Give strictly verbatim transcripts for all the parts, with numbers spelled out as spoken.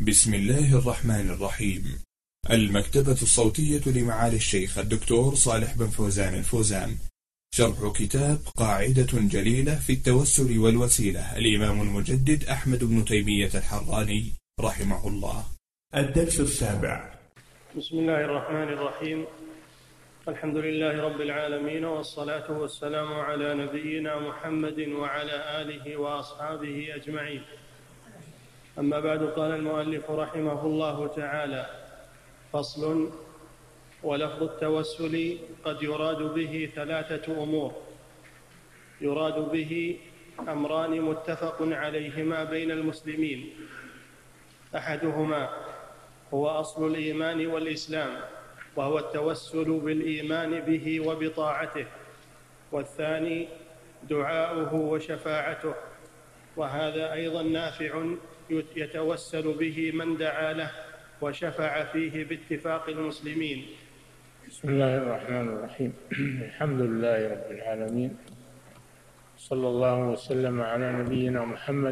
بسم الله الرحمن الرحيم. المكتبة الصوتية لمعالي الشيخ الدكتور صالح بن فوزان الفوزان، شرح كتاب قاعدة جليلة في التوسل والوسيلة، الإمام المجدد أحمد بن تيمية الحراني رحمه الله. الدرس السابع. بسم الله الرحمن الرحيم. الحمد لله رب العالمين، والصلاة والسلام على نبينا محمد وعلى آله وأصحابه أجمعين. أما بعد، قال المؤلف رحمه الله تعالى: فصل. ولفظ التوسل قد يراد به ثلاثة أمور. يراد به أمران متفق عليهما بين المسلمين، أحدهما هو أصل الإيمان والإسلام، وهو التوسل بالإيمان به وبطاعته، والثاني دعاؤه وشفاعته، وهذا أيضا نافع يتوسل به من دعا له وشفع فيه باتفاق المسلمين. بسم الله الرحمن الرحيم. الحمد لله رب العالمين، صلى الله وسلم على نبينا محمد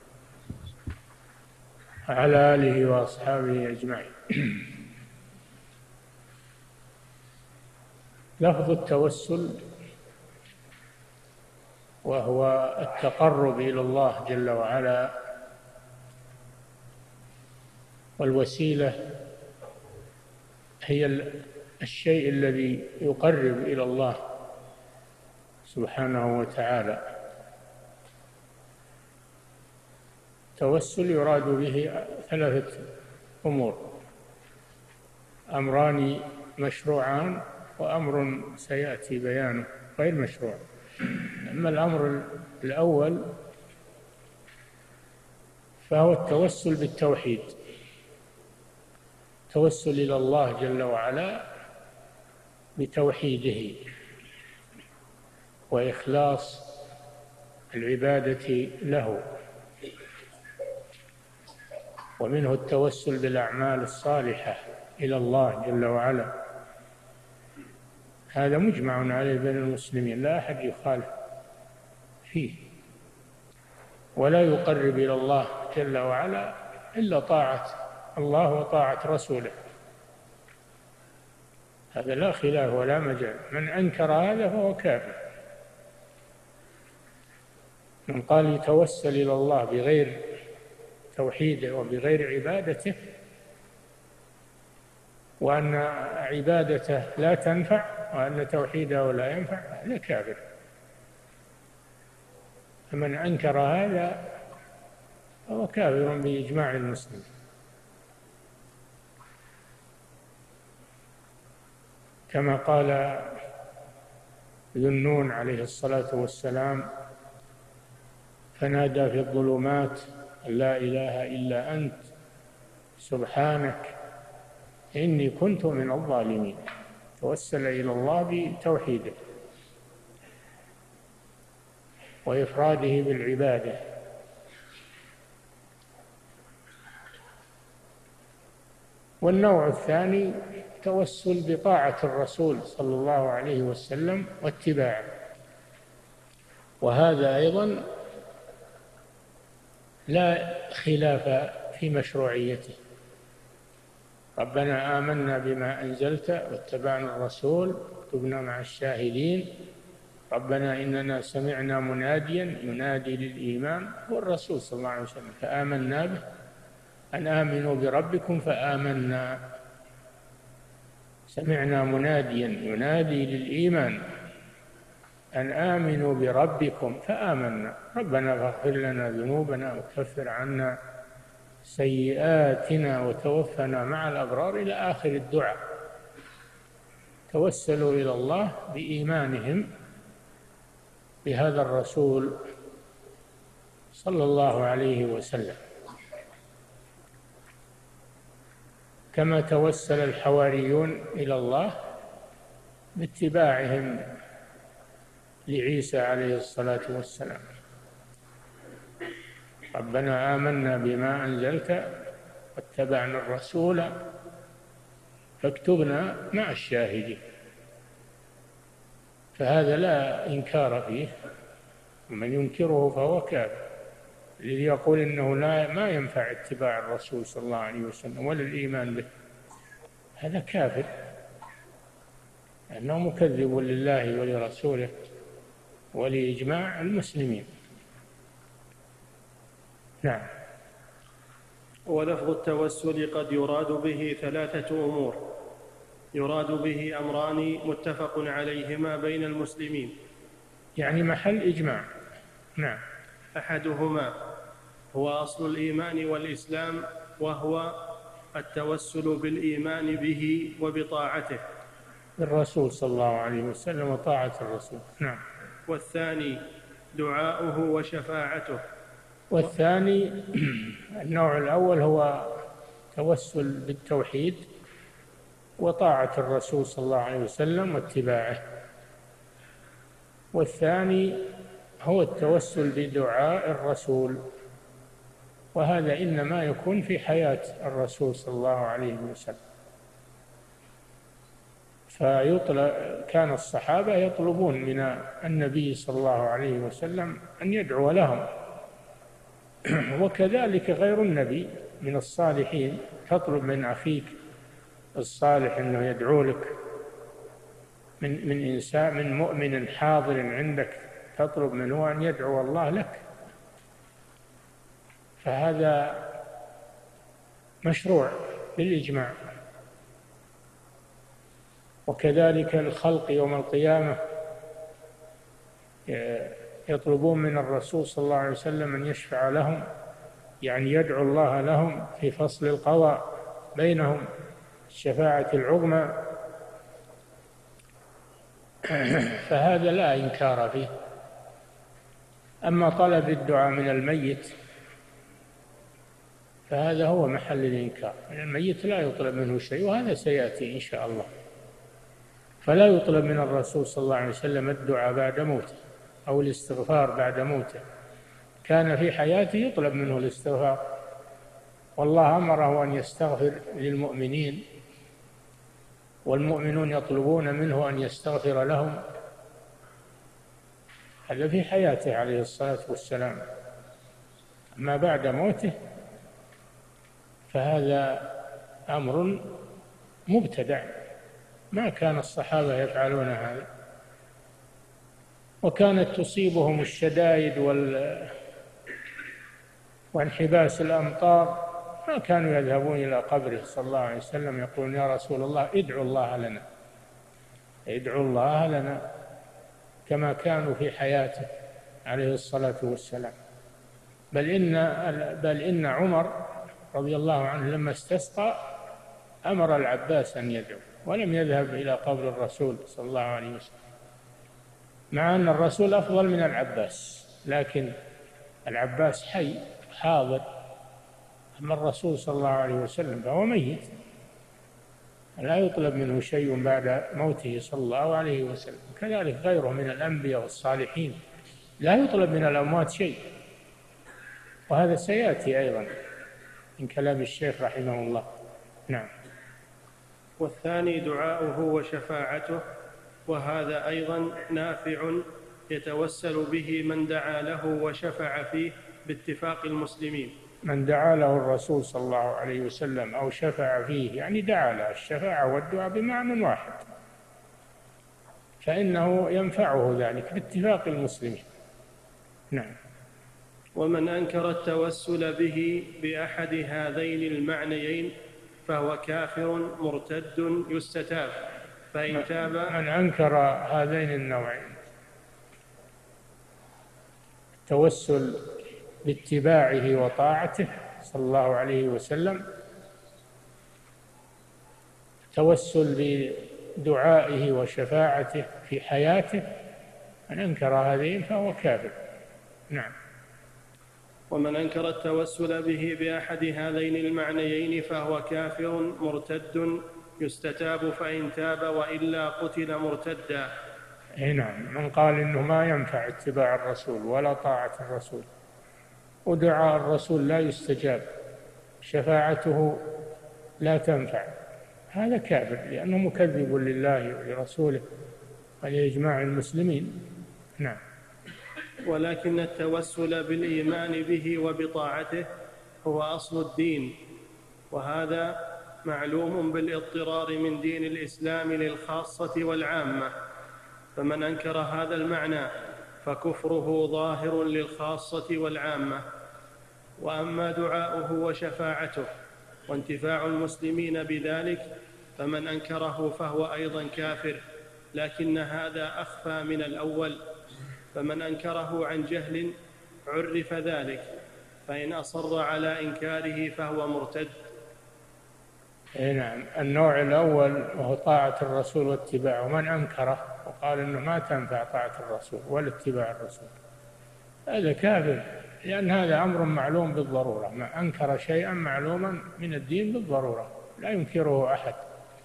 وعلى آله وأصحابه أجمعين. لفظ التوسل وهو التقرب إلى الله جل وعلا، والوسيلة هي الشيء الذي يقرب إلى الله سبحانه وتعالى. التوسل يراد به ثلاثة أمور: أمران مشروعان، وأمر سيأتي بيانه غير مشروع. أما الأمر الأول فهو التوسل بالتوحيد، التوسل إلى الله جل وعلا بتوحيده وإخلاص العبادة له، ومنه التوسل بالأعمال الصالحة إلى الله جل وعلا. هذا مجمع عليه بين المسلمين، لا أحد يخالف فيه، ولا يقرب إلى الله جل وعلا إلا طاعة الله وطاعة رسوله، هذا لا خلاف ولا مجال. من أنكر هذا فهو كافر. من قال يتوسل إلى الله بغير توحيده وبغير عبادته، وأن عبادته لا تنفع وأن توحيده لا ينفع، هذا كافر. فمن أنكر هذا فهو كافر بإجماع المسلمين. كما قال ذو النون عليه الصلاة والسلام: فنادى في الظلمات أن لا إله إلا أنت سبحانك إني كنت من الظالمين. توسل إلى الله بتوحيده وإفراده بالعبادة. والنوع الثاني توسل بطاعة الرسول صلى الله عليه وسلم واتباعه، وهذا أيضا لا خلاف في مشروعيته. ربنا آمنا بما أنزلت واتبعنا الرسول واكتبنا مع الشاهدين، ربنا إننا سمعنا مناديا ينادي للإيمان، هو الرسول صلى الله عليه وسلم، فآمنا به، أن آمنوا بربكم فآمنا. سمعنا مناديا ينادي للإيمان أن آمنوا بربكم فآمنا، ربنا فاغفر لنا ذنوبنا وكفر عنا سيئاتنا وتوفنا مع الأبرار، إلى آخر الدعاء. توسلوا إلى الله بإيمانهم بهذا الرسول صلى الله عليه وسلم، كما توسل الحواريون إلى الله باتباعهم لعيسى عليه الصلاة والسلام. ربنا آمنا بما أنزلت واتبعنا الرسول فاكتبنا مع الشاهدين. فهذا لا إنكار فيه، ومن ينكره فهو كافر. الذي يقول إنه لا ما ينفع اتباع الرسول صلى الله عليه وسلم ولا الإيمان به، هذا كافر، لأنه مكذب لله ولرسوله ولإجماع المسلمين. نعم. ولفظ التوسل قد يراد به ثلاثة أمور: يراد به أمران متفق عليهما بين المسلمين، يعني محل إجماع. نعم. أحدهما هو أصل الإيمان والإسلام، وهو التوسل بالإيمان به وبطاعته، الرسول صلى الله عليه وسلم وطاعة الرسول. نعم. والثاني دعاؤه وشفاعته. والثاني النوع الأول هو توسل بالتوحيد وطاعة الرسول صلى الله عليه وسلم واتباعه. والثاني هو التوسل بدعاء الرسول، وهذا إنما يكون في حياة الرسول صلى الله عليه وسلم. فيطلب كان الصحابة يطلبون من النبي صلى الله عليه وسلم أن يدعو لهم، وكذلك غير النبي من الصالحين تطلب من أخيك الصالح أنه يدعو لك، من من إنسان من مؤمن حاضر عندك تطلب منه أن يدعو الله لك، فهذا مشروع بالإجماع. وكذلك الخلق يوم القيامة يطلبون من الرسول صلى الله عليه وسلم أن يشفع لهم، يعني يدعو الله لهم في فصل القضاء بينهم، الشفاعة العظمى، فهذا لا إنكار فيه. أما طلب الدعاء من الميت فهذا هو محل الإنكار، الميت لا يطلب منه شيء، وهذا سيأتي إن شاء الله. فلا يطلب من الرسول صلى الله عليه وسلم الدعاء بعد موته أو الاستغفار بعد موته، كان في حياته يطلب منه الاستغفار، والله أمره أن يستغفر للمؤمنين، والمؤمنون يطلبون منه أن يستغفر لهم، هذا في حياته عليه الصلاة والسلام. أما بعد موته فهذا أمر مبتدع، ما كان الصحابة يفعلون هذا، وكانت تصيبهم الشدائد وال... وانحباس الأمطار، ما كانوا يذهبون إلى قبره صلى الله عليه وسلم يقولون يا رسول الله ادعو الله لنا، ادعو الله لنا، كما كانوا في حياته عليه الصلاة والسلام. بل إن بل إن عمر رضي الله عنه لما استسقى أمر العباس أن يدعو، ولم يذهب إلى قبر الرسول صلى الله عليه وسلم، مع أن الرسول أفضل من العباس، لكن العباس حي حاضر، أما الرسول صلى الله عليه وسلم فهو ميت، لا يطلب منه شيء بعد موته صلى الله عليه وسلم. كذلك غيره من الأنبياء والصالحين لا يطلب من الأموات شيء، وهذا سيأتي أيضا من كلام الشيخ رحمه الله. نعم. والثاني دعاؤه وشفاعته، وهذا أيضا نافع يتوسل به من دعا له وشفع فيه باتفاق المسلمين. من دعا له الرسول صلى الله عليه وسلم أو شفع فيه، يعني دعا له، الشفاعة والدعاء بمعنى واحد، فإنه ينفعه ذلك باتفاق المسلمين. نعم. ومن أنكر التوسل به بأحد هذين المعنيين فهو كافر مرتد يستتاب، فإن تاب. من أنكر هذين النوعين، التوسل باتباعه وطاعته صلى الله عليه وسلم، التوسل بدعائه وشفاعته في حياته، من أنكر هذين فهو كافر. نعم. ومن أنكر التوسل به بأحد هذين المعنيين فهو كافر مرتد يستتاب، فإن تاب وإلا قتل مرتدا. نعم. من قال إنه ما ينفع اتباع الرسول ولا طاعة الرسول، ودعاء الرسول لا يستجاب، شفاعته لا تنفع، هذا كافر، لأنه مكذب لله ولرسوله ولإجماع المسلمين. نعم. ولكن التوسل بالإيمان به وبطاعته هو أصل الدين، وهذا معلوم بالاضطرار من دين الإسلام للخاصة والعامة، فمن أنكر هذا المعنى فكفره ظاهر للخاصة والعامة. وأما دعاؤه وشفاعته وانتفاع المسلمين بذلك فمن أنكره فهو أيضا كافر، لكن هذا أخفى من الأول، فمن أنكره عن جهل عرف ذلك، فإن أصر على إنكاره فهو مرتد. نعم. النوع الأول وهو طاعة الرسول واتباعه، من أنكره وقال إنه ما تنفع طاعة الرسول ولا اتباع الرسول هذا كافر، لأن هذا أمر معلوم بالضرورة، ما أنكر شيئا معلوما من الدين بالضرورة لا ينكره أحد.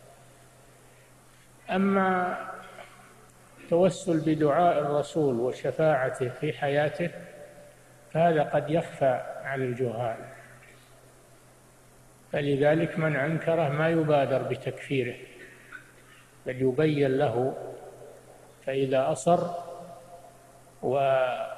أما التوسل بدعاء الرسول وشفاعته في حياته فهذا قد يخفى على الجهال، فلذلك من أنكره ما يبادر بتكفيره بل يبين له، فإذا أصر وبقي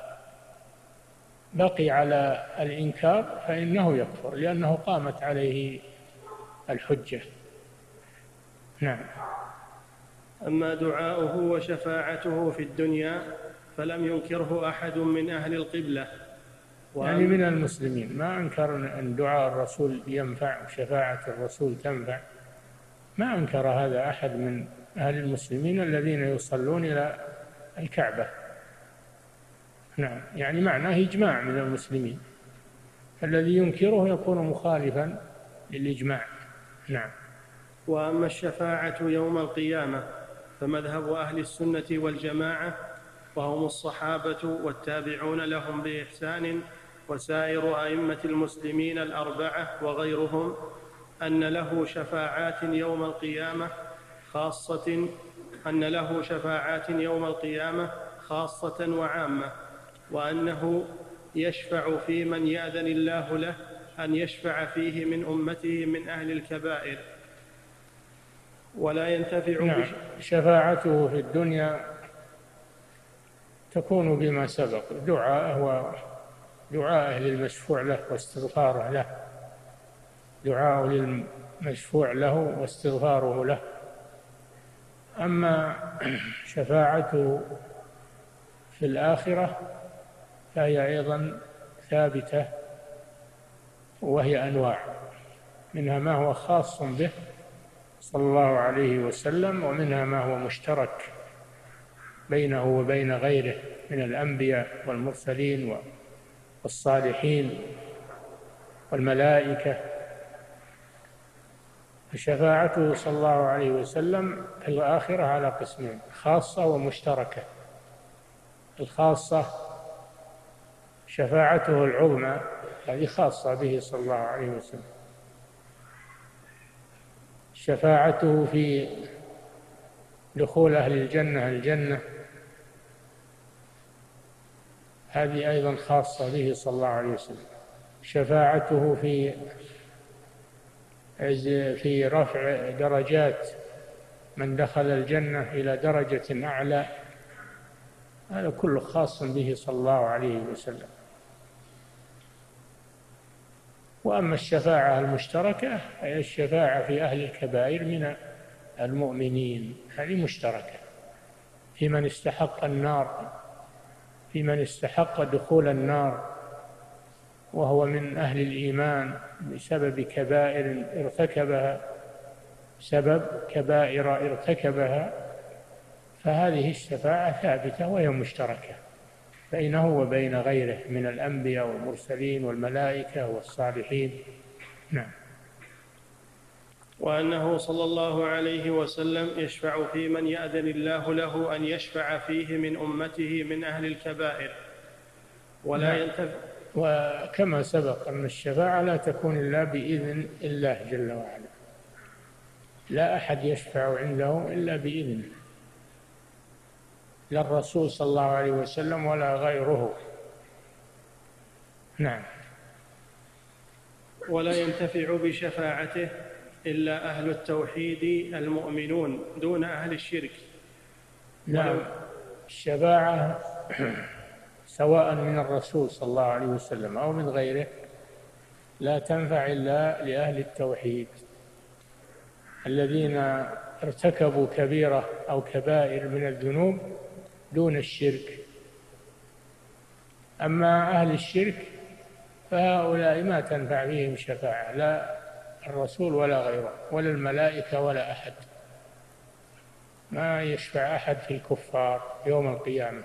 على الإنكار فإنه يكفر، لأنه قامت عليه الحجة. نعم. أما دعاؤه وشفاعته في الدنيا فلم ينكره أحد من أهل القبلة يعني من المسلمين ما أنكر أن دعاء الرسول ينفع وشفاعة الرسول تنفع، ما أنكر هذا أحد من أهل المسلمين الذين يصلون إلى الكعبة. نعم، يعني معناه إجماع من المسلمين، الذي ينكره يكون مخالفا للإجماع. نعم. وأما الشفاعة يوم القيامة فمذهب أهل السنة والجماعة وهم الصحابة والتابعون لهم بإحسان وسائر أئمة المسلمين الأربعة وغيرهم أن له شفاعات يوم القيامة خاصة أن له شفاعات يوم القيامة خاصة وعامة، وأنه يشفع في من يأذن الله له أن يشفع فيه من أمته من أهل الكبائر، ولا ينتفع. نعم. شفاعته في الدنيا تكون بما سبق، دعاءه ودعاءه للمشفوع له واستغفاره له، دعاءه للمشفوع له واستغفاره له. أما شفاعته في الآخرة فهي أيضا ثابتة، وهي أنواع، منها ما هو خاص به صلى الله عليه وسلم، ومنها ما هو مشترك بينه وبين غيره من الأنبياء والمرسلين والصالحين والملائكة. فشفاعته صلى الله عليه وسلم في الآخرة على قسمين، خاصة ومشتركة. الخاصة شفاعته العظمى هذه خاصة به صلى الله عليه وسلم، شفاعته في دخول أهل الجنة الجنة هذه أيضا خاصة به صلى الله عليه وسلم، شفاعته في في رفع درجات من دخل الجنة إلى درجة أعلى هذا كله خاص به صلى الله عليه وسلم. وأما الشفاعة المشتركة هي الشفاعة في أهل الكبائر من المؤمنين، هذه مشتركة في من استحق النار، في من استحق دخول النار وهو من أهل الإيمان بسبب كبائر ارتكبها سبب كبائر ارتكبها، فهذه الشفاعة ثابتة وهي مشتركة بينه وبين غيره من الأنبياء والمرسلين والملائكة والصالحين. نعم. وأنه صلى الله عليه وسلم يشفع في من يأذن الله له أن يشفع فيه من أمته من أهل الكبائر ولا نعم. ينتفع. وكما سبق أن الشفاعة لا تكون إلا بإذن الله جل وعلا، لا أحد يشفع عنده إلا بإذنه، لا الرسول صلى الله عليه وسلم ولا غيره. نعم. ولا ينتفع بشفاعته إلا أهل التوحيد المؤمنون دون أهل الشرك. نعم. الشفاعة سواء من الرسول صلى الله عليه وسلم أو من غيره لا تنفع إلا لأهل التوحيد الذين ارتكبوا كبيرة أو كبائر من الذنوب دون الشرك. أما أهل الشرك فهؤلاء ما تنفع بهم شفاعة، لا الرسول ولا غيره ولا الملائكة ولا أحد، ما يشفع أحد في الكفار يوم القيامة.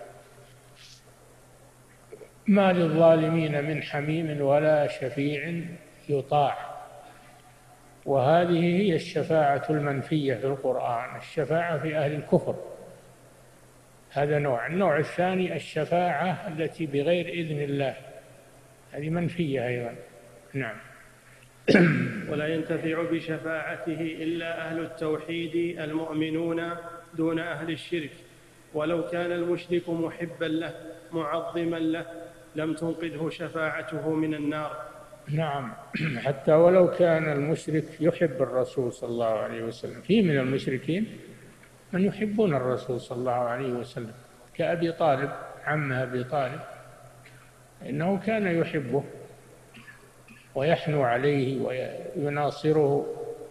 ما للظالمين من حميم ولا شفيع يطاع. وهذه هي الشفاعة المنفية في القرآن، الشفاعة في أهل الكفر، هذا نوع. النوع الثاني الشفاعة التي بغير إذن الله، هذه منفية أيضا. نعم. ولا ينتفع بشفاعته إلا أهل التوحيد المؤمنون دون أهل الشرك، ولو كان المشرك محبا له معظما له لم تنقذه شفاعته من النار. نعم، حتى ولو كان المشرك يحب الرسول صلى الله عليه وسلم. في من المشركين من يحبون الرسول صلى الله عليه وسلم كأبي طالب، عمه أبي طالب، إنه كان يحبه ويحنو عليه ويناصره،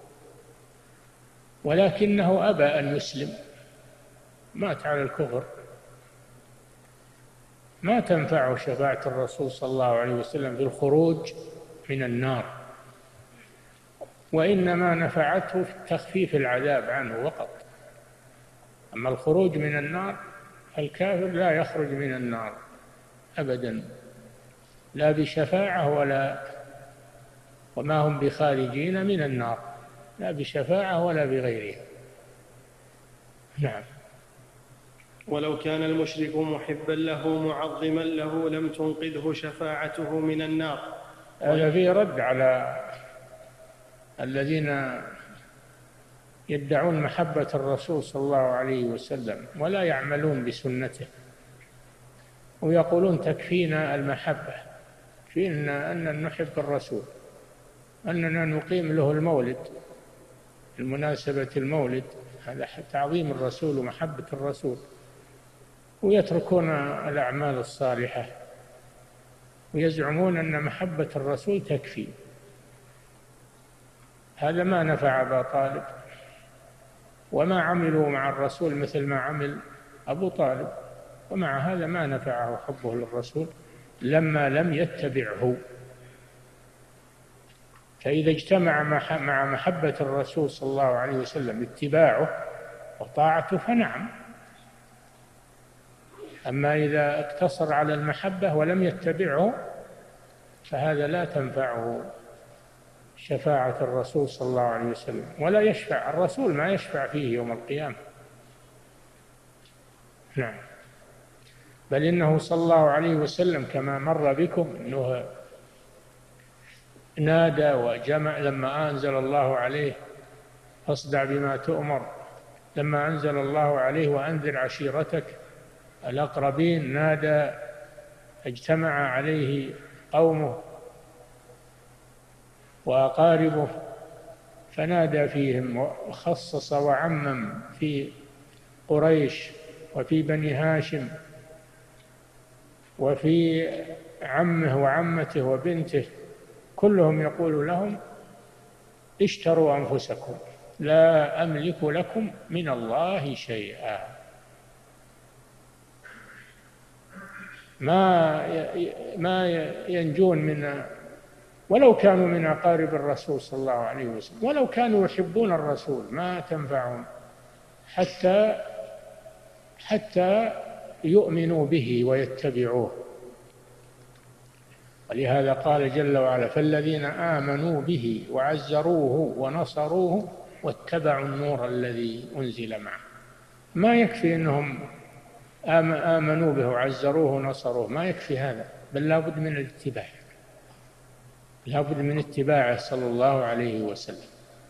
ولكنه أبى أن يسلم، مات على الكفر. ما تنفعه شفاعة الرسول صلى الله عليه وسلم في الخروج من النار، وإنما نفعته في التخفيف العذاب عنه فقط. أما الخروج من النار الكافر لا يخرج من النار أبدا، لا بشفاعة ولا وما هم بخارجين من النار، لا بشفاعة ولا بغيرها. نعم. ولو كان المشرك محبا له معظما له لم تنقذه شفاعته من النار. هذا فيه رد على الذين يدعون محبة الرسول صلى الله عليه وسلم ولا يعملون بسنته، ويقولون تكفينا المحبة، فينا أن نحب الرسول، أننا نقيم له المولد المناسبة المولد، هذا تعظيم الرسول ومحبة الرسول، ويتركون الأعمال الصالحة ويزعمون أن محبة الرسول تكفي. هذا ما نفع أبا طالب، وما عملوا مع الرسول مثل ما عمل أبو طالب، ومع هذا ما نفعه حبه للرسول لما لم يتبعه. فإذا اجتمع مع محبة الرسول صلى الله عليه وسلم اتباعه وطاعته فنعم. أما إذا اقتصر على المحبة ولم يتبعه فهذا لا تنفعه شفاعة الرسول صلى الله عليه وسلم، ولا يشفع الرسول، ما يشفع فيه يوم القيامة. نعم. بل إنه صلى الله عليه وسلم كما مر بكم أنه نادى وجمع لما أنزل الله عليه فاصدع بما تؤمر، لما أنزل الله عليه وأنذر عشيرتك الأقربين، نادى اجتمع عليه قومه وأقاربه فنادى فيهم وخصص وعمم في قريش وفي بني هاشم وفي عمه وعمته وبنته، كلهم يقول لهم اشتروا أنفسكم لا أملك لكم من الله شيئا. ما ما ينجون من، ولو كانوا من أقارب الرسول صلى الله عليه وسلم، ولو كانوا يحبون الرسول ما تنفعهم حتى حتى يؤمنوا به ويتبعوه. ولهذا قال جل وعلا فالذين آمنوا به وعزروه ونصروه واتبعوا النور الذي أنزل معه. ما يكفي أنهم آمنوا به وعزروه ونصروه، ما يكفي هذا، بل لا بد من الاتباع، لا بد من اتباعه صلى الله عليه وسلم.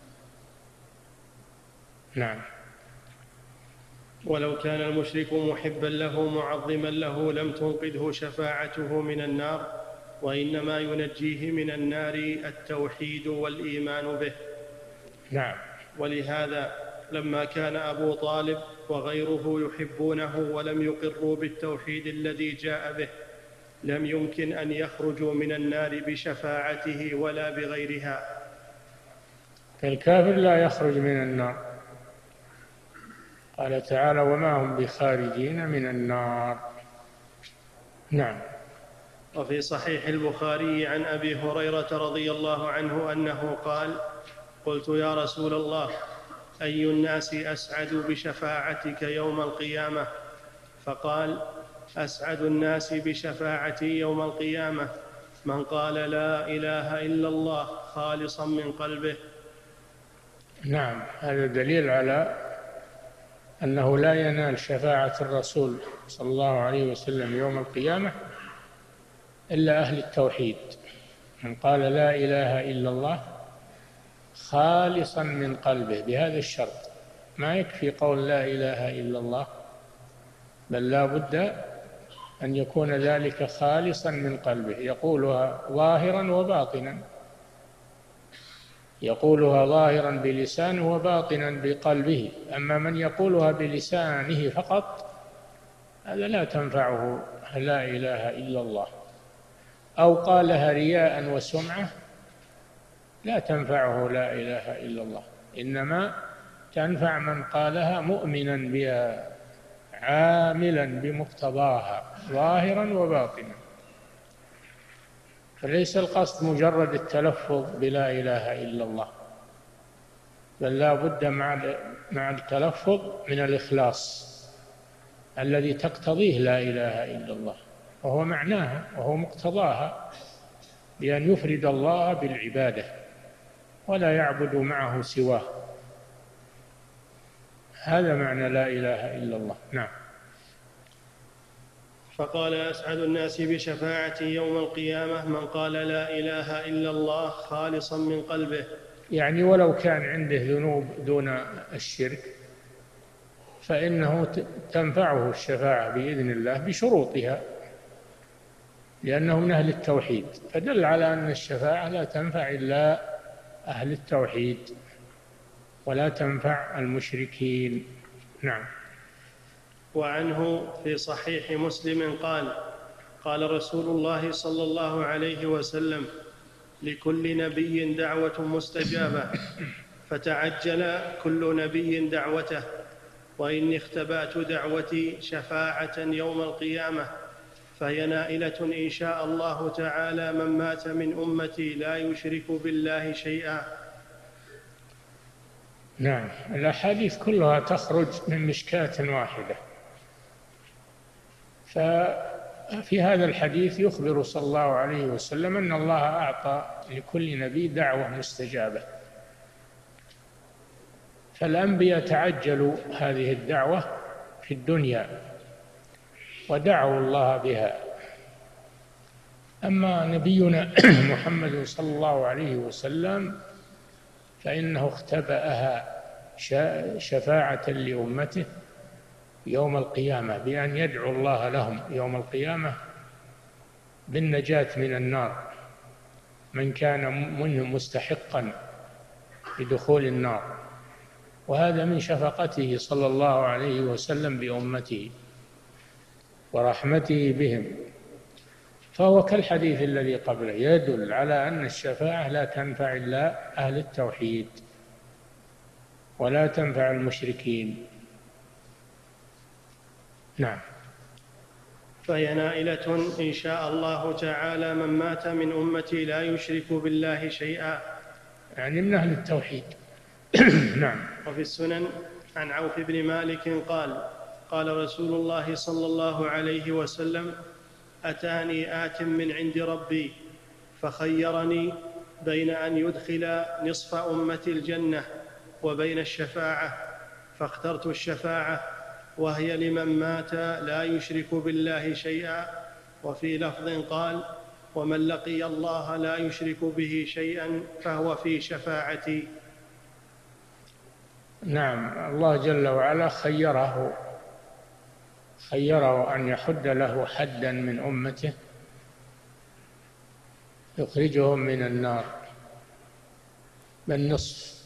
نعم. ولو كان المشرك محبا له معظما له لم تنقذه شفاعته من النار، وإنما ينجيه من النار التوحيد والإيمان به. نعم. ولهذا لما كان أبو طالب وغيره يحبونه ولم يقروا بالتوحيد الذي جاء به لم يمكن أن يخرجوا من النار بشفاعته ولا بغيرها. الكافر لا يخرج من النار، قال تعالى وما هم بخارجين من النار. نعم. وفي صحيح البخاري عن أبي هريرة رضي الله عنه أنه قال: قلت يا رسول الله، أي الناس أسعد بشفاعتك يوم القيامة؟ فقال: أسعد الناس بشفاعتي يوم القيامة من قال لا إله إلا الله خالصا من قلبه. نعم، هذا دليل على أنه لا ينال شفاعة الرسول صلى الله عليه وسلم يوم القيامة إلا أهل التوحيد، من قال لا إله إلا الله خالصا من قلبه بهذا الشرط. ما يكفي قول لا إله إلا الله، بل لا بد أن يكون ذلك خالصا من قلبه، يقولها ظاهرا وباطنا، يقولها ظاهرا بلسانه وباطنا بقلبه. أما من يقولها بلسانه فقط هذا لا تنفعه لا إله إلا الله، أو قالها رياء وسمعة لا تنفعه لا إله إلا الله، إنما تنفع من قالها مؤمنا بها عاملا بمقتضاها ظاهرا وباطنا. فليس القصد مجرد التلفظ بلا إله إلا الله، بل لا بد مع مع التلفظ من الإخلاص الذي تقتضيه لا إله إلا الله، وهو معناها وهو مقتضاها، بأن يفرد الله بالعبادة ولا يعبد معه سواه. هذا معنى لا إله إلا الله. نعم. فقال: أسعد الناس بشفاعتي يوم القيامة من قال لا إله إلا الله خالصا من قلبه. يعني ولو كان عنده ذنوب دون الشرك فإنه تنفعه الشفاعة بإذن الله بشروطها، لأنه من أهل التوحيد، فدل على أن الشفاعة لا تنفع إلا أهل التوحيد ولا تنفع المشركين. نعم. وعنه في صحيح مسلم قال: قال رسول الله صلى الله عليه وسلم: لكل نبي دعوة مستجابة، فتعجل كل نبي دعوته، وإني اختبأت دعوتي شفاعة يوم القيامة، فهي نائلة إن شاء الله تعالى من مات من أمتي لا يشرك بالله شيئا. نعم. الأحاديث كلها تخرج من مشكاة واحدة. ففي هذا الحديث يخبر صلى الله عليه وسلم أن الله أعطى لكل نبي دعوة مستجابة، فالأنبياء تعجلوا هذه الدعوة في الدنيا ودعوا الله بها. أما نبينا محمد صلى الله عليه وسلم فإنه اختبأها شفاعة لأمته يوم القيامة بأن يدعو الله لهم يوم القيامة بالنجاة من النار، من كان منهم مستحقا لدخول النار، وهذا من شفقته صلى الله عليه وسلم بأمته ورحمته بهم. فهو كالحديث الذي قبله يدل على أن الشفاعة لا تنفع إلا أهل التوحيد ولا تنفع المشركين. نعم. فهي نائلة إن شاء الله تعالى من مات من أمتي لا يشرك بالله شيئا، يعني من أهل التوحيد. نعم. وفي السنن عن عوف بن مالك قال: قال رسول الله صلى الله عليه وسلم: أتاني آت من عند ربي فخيرني بين أن يدخل نصف أمتي الجنة وبين الشفاعة، فاخترت الشفاعة، وهي لمن مات لا يشرك بالله شيئا. وفي لفظ قال: ومن لقي الله لا يشرك به شيئا فهو في شفاعتي. نعم. الله جل وعلا خيره خيره أن يحد له حدا من أمته يخرجهم من النار بالنصف،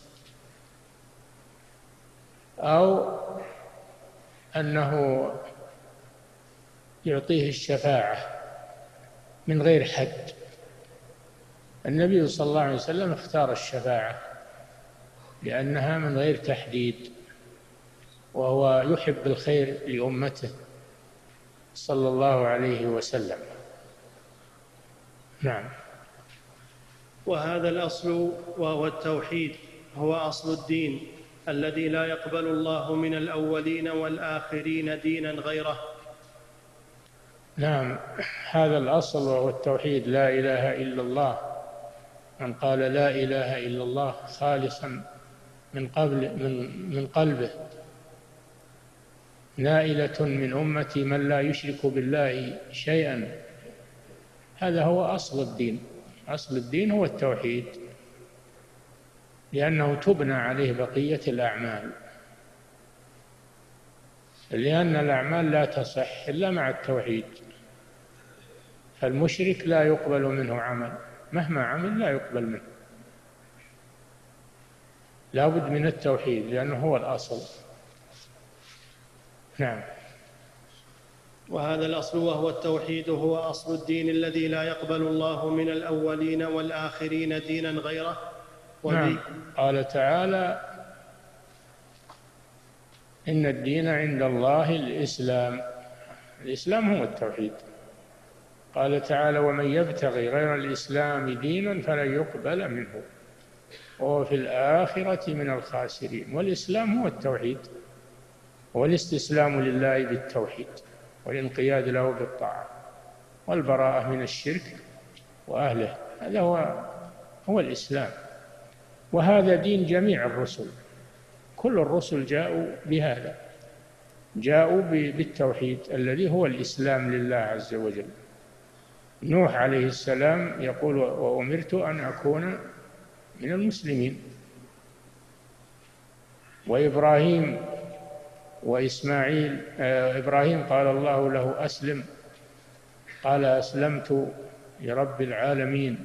أو أنه يعطيه الشفاعة من غير حد. النبي صلى الله عليه وسلم اختار الشفاعة لأنها من غير تحديد، وهو يحب الخير لأمته صلى الله عليه وسلم. نعم. وهذا الأصل وهو التوحيد هو أصل الدين الذي لا يقبل الله من الأولين والآخرين دينا غيره. نعم، هذا الأصل وهو التوحيد، لا إله إلا الله. من قال لا إله إلا الله خالصا من قبل من من قلبه نائلة من أمتي من لا يشرك بالله شيئا، هذا هو أصل الدين. أصل الدين هو التوحيد، لأنه تبنى عليه بقية الأعمال، لأن الأعمال لا تصح إلا مع التوحيد. فالمشرك لا يقبل منه عمل، مهما عمل لا يقبل منه، لا بد من التوحيد لأنه هو الأصل. نعم. وهذا الأصل وهو التوحيد هو أصل الدين الذي لا يقبل الله من الأولين والآخرين دينا غيره. نعم. قال تعالى: إن الدين عند الله الإسلام. الإسلام هو التوحيد. قال تعالى: ومن يبتغي غير الإسلام دينا فلن يقبل منه وهو في الآخرة من الخاسرين. والإسلام هو التوحيد والاستسلام لله بالتوحيد والانقياد له بالطاعة والبراءة من الشرك وأهله، هذا هو هو الإسلام. وهذا دين جميع الرسل، كل الرسل جاءوا بهذا، جاءوا بالتوحيد الذي هو الإسلام لله عز وجل. نوح عليه السلام يقول: وأمرت أن أكون من المسلمين. وإبراهيم وإسماعيل، إبراهيم قال الله له: أسلم، قال: أسلمت لرب العالمين.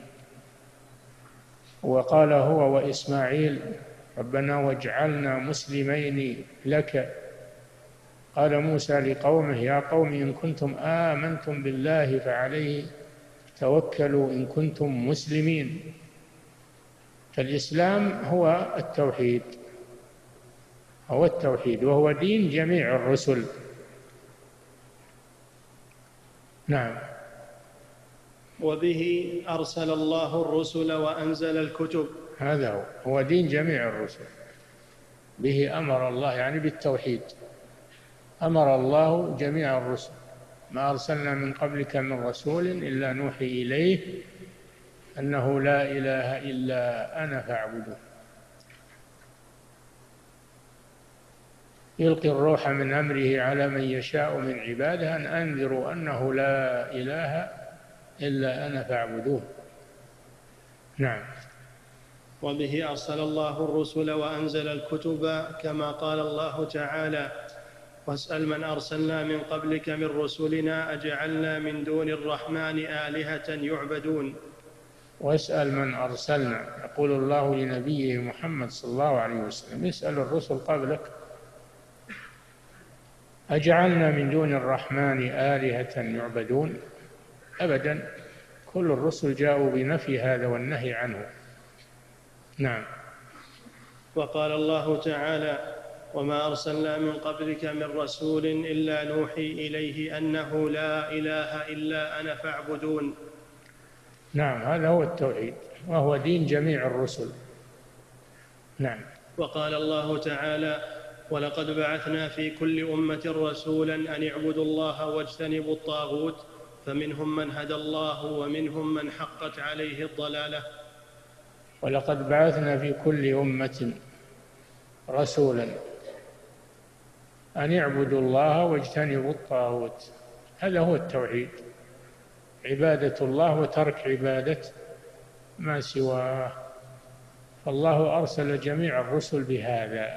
وقال هو وإسماعيل: ربنا واجعلنا مسلمين لك. قال موسى لقومه: يا قوم إن كنتم آمنتم بالله فعليه توكلوا إن كنتم مسلمين. فالإسلام هو التوحيد، هو التوحيد وهو دين جميع الرسل. نعم. وبه أرسل الله الرسل وأنزل الكتب. هذا هو هو دين جميع الرسل. به أمر الله، يعني بالتوحيد أمر الله جميع الرسل. ما أرسلنا من قبلك من رسول إلا نوحي إليه أنه لا إله إلا أنا فاعبدون. يلقي الروح من أمره على من يشاء من عباده أن أنذروا أنه لا إله إلا أنا فاعبدون. نعم. وبه أرسل الله الرسل وأنزل الكتب، كما قال الله تعالى: واسأل من أرسلنا من قبلك من رسلنا أجعلنا من دون الرحمن آلهة يعبدون. واسأل من أرسلنا، يقول الله لنبيه محمد صلى الله عليه وسلم: اسأل الرسل قبلك أجعلنا من دون الرحمن آلهة يعبدون. أبدا، كل الرسل جاءوا بنفي هذا والنهي عنه. نعم. وقال الله تعالى: وما أرسلنا من قبلك من رسول إلا نوحي إليه أنه لا إله إلا أنا فاعبدون. نعم، هذا هو التوحيد وهو دين جميع الرسل. نعم. وقال الله تعالى: ولقد بعثنا في كل أمة رسولا أن اعبدوا الله واجتنبوا الطاغوت فمنهم من هدى الله ومنهم من حقت عليه الضلالة. ولقد بعثنا في كل أمة رسولا أن اعبدوا الله واجتنبوا الطاغوت، هذا هو التوحيد، عبادة الله وترك عبادة ما سواه. فالله أرسل جميع الرسل بهذا.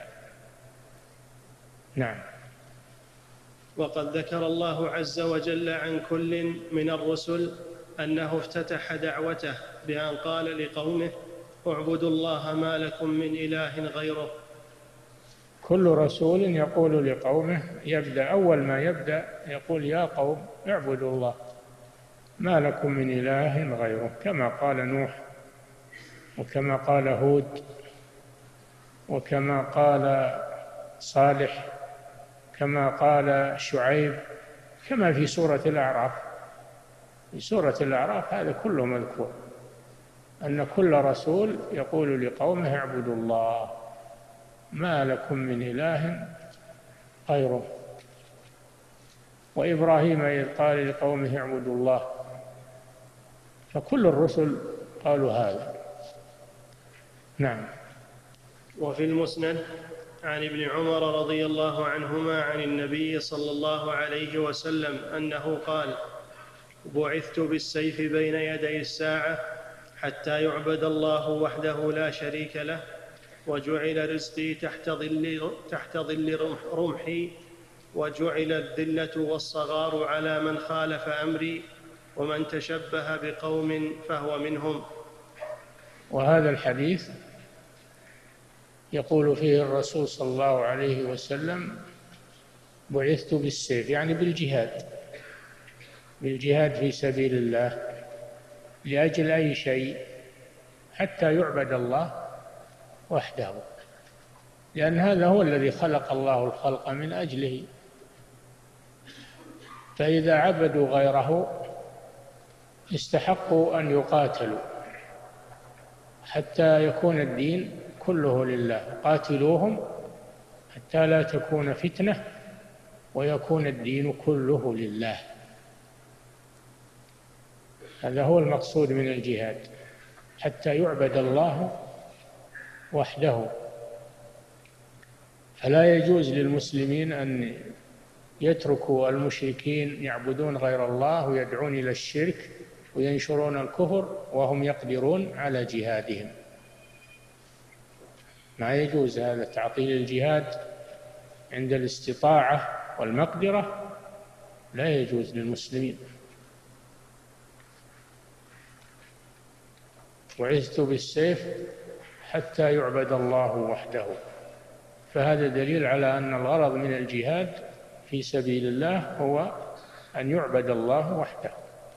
نعم. وقد ذكر الله عز وجل عن كل من الرسل أنه افتتح دعوته بأن قال لقومه: اعبدوا الله ما لكم من إله غيره. كل رسول يقول لقومه، يبدأ أول ما يبدأ يقول: يا قوم اعبدوا الله ما لكم من إله غيره، كما قال نوح، وكما قال هود، وكما قال صالح، كما قال شعيب، كما في سورة الأعراف. في سورة الأعراف هذا كله مذكور، أن كل رسول يقول لقومه اعبدوا الله ما لكم من إله غيره. وإبراهيم إذ قال لقومه اعبدوا الله، فكل الرسل قالوا هذا. نعم. وفي المسند عن ابن عمر رضي الله عنهما عن النبي صلى الله عليه وسلم أنه قال: بعثت بالسيف بين يدي الساعة حتى يعبد الله وحده لا شريك له، وجعل رزقي تحت ظل, تحت ظل رمحي، وجعل الذلة والصغار على من خالف أمري، ومن تشبه بقوم فهو منهم. وهذا الحديث يقول فيه الرسول صلى الله عليه وسلم: بعثت بالسيف، يعني بالجهاد، بالجهاد في سبيل الله لأجل أي شيء، حتى يعبد الله وحده، لأن هذا هو الذي خلق الله الخلق من أجله. فإذا عبدوا غيره استحقوا أن يقاتلوا حتى يكون الدين كله لله. قاتلوهم حتى لا تكون فتنة ويكون الدين كله لله. هذا هو المقصود من الجهاد، حتى يعبد الله وحده. فلا يجوز للمسلمين أن يتركوا المشركين يعبدون غير الله ويدعون إلى الشرك وينشرون الكفر وهم يقدرون على جهادهم. ما يجوز هذا، تعطيل الجهاد عند الاستطاعة والمقدرة لا يجوز للمسلمين. بعثت بالسيف حتى يعبد الله وحده. فهذا دليل على أن الغرض من الجهاد في سبيل الله هو أن يعبد الله وحده،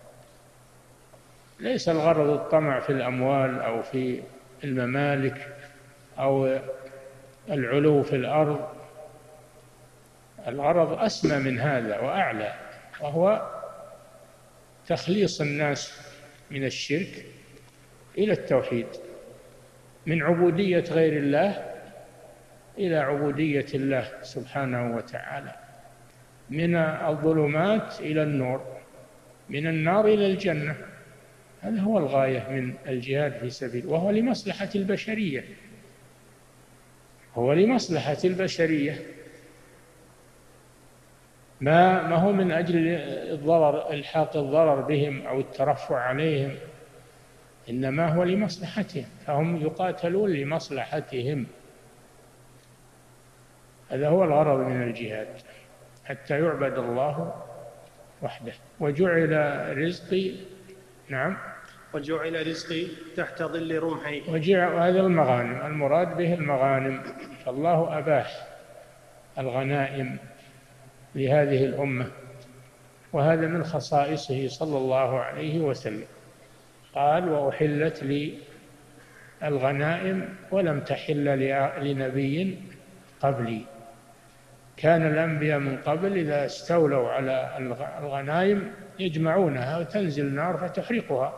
ليس الغرض الطمع في الأموال أو في الممالك أو العلو في الأرض. الغرض أسمى من هذا وأعلى، وهو تخليص الناس من الشرك إلى التوحيد، من عبودية غير الله إلى عبودية الله سبحانه وتعالى، من الظلمات إلى النور، من النار إلى الجنة. هذا هو الغاية من الجهاد في سبيل، وهو لمصلحة البشرية، هو لمصلحة البشرية، ما ما هو من أجل الضرر، إلحاق الضرر بهم أو الترفع عليهم، إنما هو لمصلحتهم، فهم يقاتلون لمصلحتهم. هذا هو الغرض من الجهاد، حتى يعبد الله وحده. وجعل رزقي، نعم، وجعل رزقي تحت ظل رمحي. وجعل هذا المغانم، المراد به المغانم، فالله أباح الغنائم لهذه الأمة، وهذا من خصائصه صلى الله عليه وسلم. قال: وأحلت لي الغنائم ولم تحل لنبي قبلي. كان الأنبياء من قبل إذا استولوا على الغنائم يجمعونها وتنزل النار فتحرقها،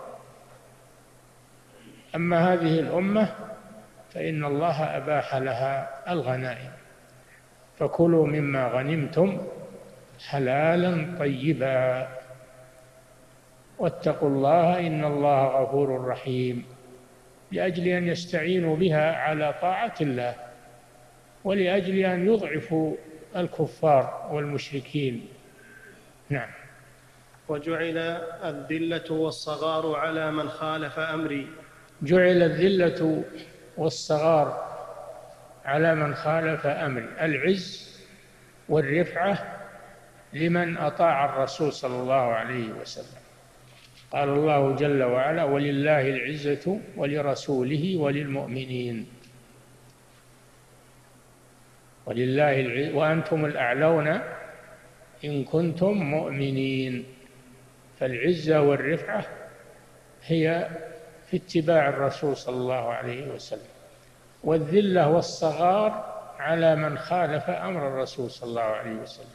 أما هذه الأمة فإن الله أباح لها الغنائم. فكلوا مما غنمتم حلالا طيبا واتقوا الله إن الله غفور رحيم، لأجل أن يستعينوا بها على طاعة الله، ولأجل أن يضعفوا الكفار والمشركين. نعم. وجعل الذلة والصغار على من خالف أمري. جعل الذلة والصغار على من خالف أمري، العز والرفعة لمن أطاع الرسول صلى الله عليه وسلم. قال الله جل وعلا: ولله العزة ولرسوله وللمؤمنين، ولله العزة وأنتم الأعلون إن كنتم مؤمنين. فالعزة والرفعة هي في اتباع الرسول صلى الله عليه وسلم، والذلة والصغار على من خالف أمر الرسول صلى الله عليه وسلم.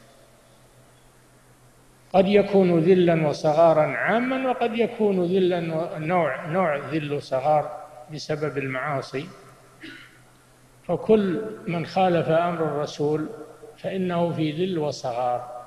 قد يكون ذلا وصغارا عاما، وقد يكون ذلا نوع نوع ذل وصغار بسبب المعاصي. فكل من خالف أمر الرسول فإنه في ذل وصغار،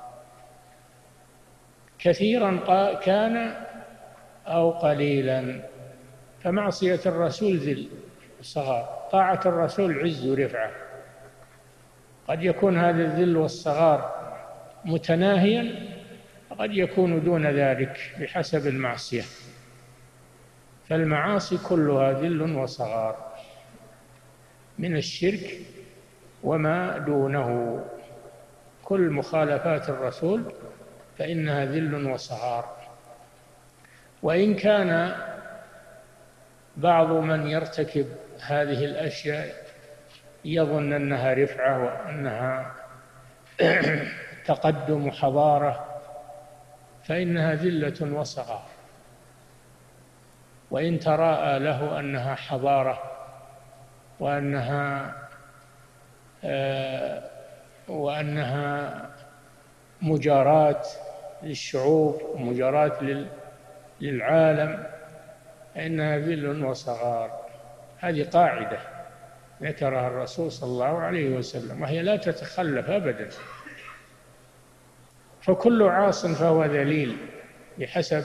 كثيرا كان أو قليلا. فمعصية الرسول ذل وصغار، طاعة الرسول عز ورفعة. قد يكون هذا الذل والصغار متناهيا، وقد يكون دون ذلك بحسب المعصية. فالمعاصي كلها ذل وصغار من الشرك وما دونه. كل مخالفات الرسول فإنها ذل وصغار. وإن كان بعض من يرتكب هذه الأشياء يظن أنها رفعة وأنها تقدم وحضارة، فإنها ذلة وصغار. وإن تراءى له أنها حضارة وأنها آه وأنها مجاراة للشعوب ومجاراة للعالم، فإنها ذل وصغار. هذه قاعدة ذكرها الرسول صلى الله عليه وسلم، وهي لا تتخلف أبدا. فكل عاص فهو ذليل بحسب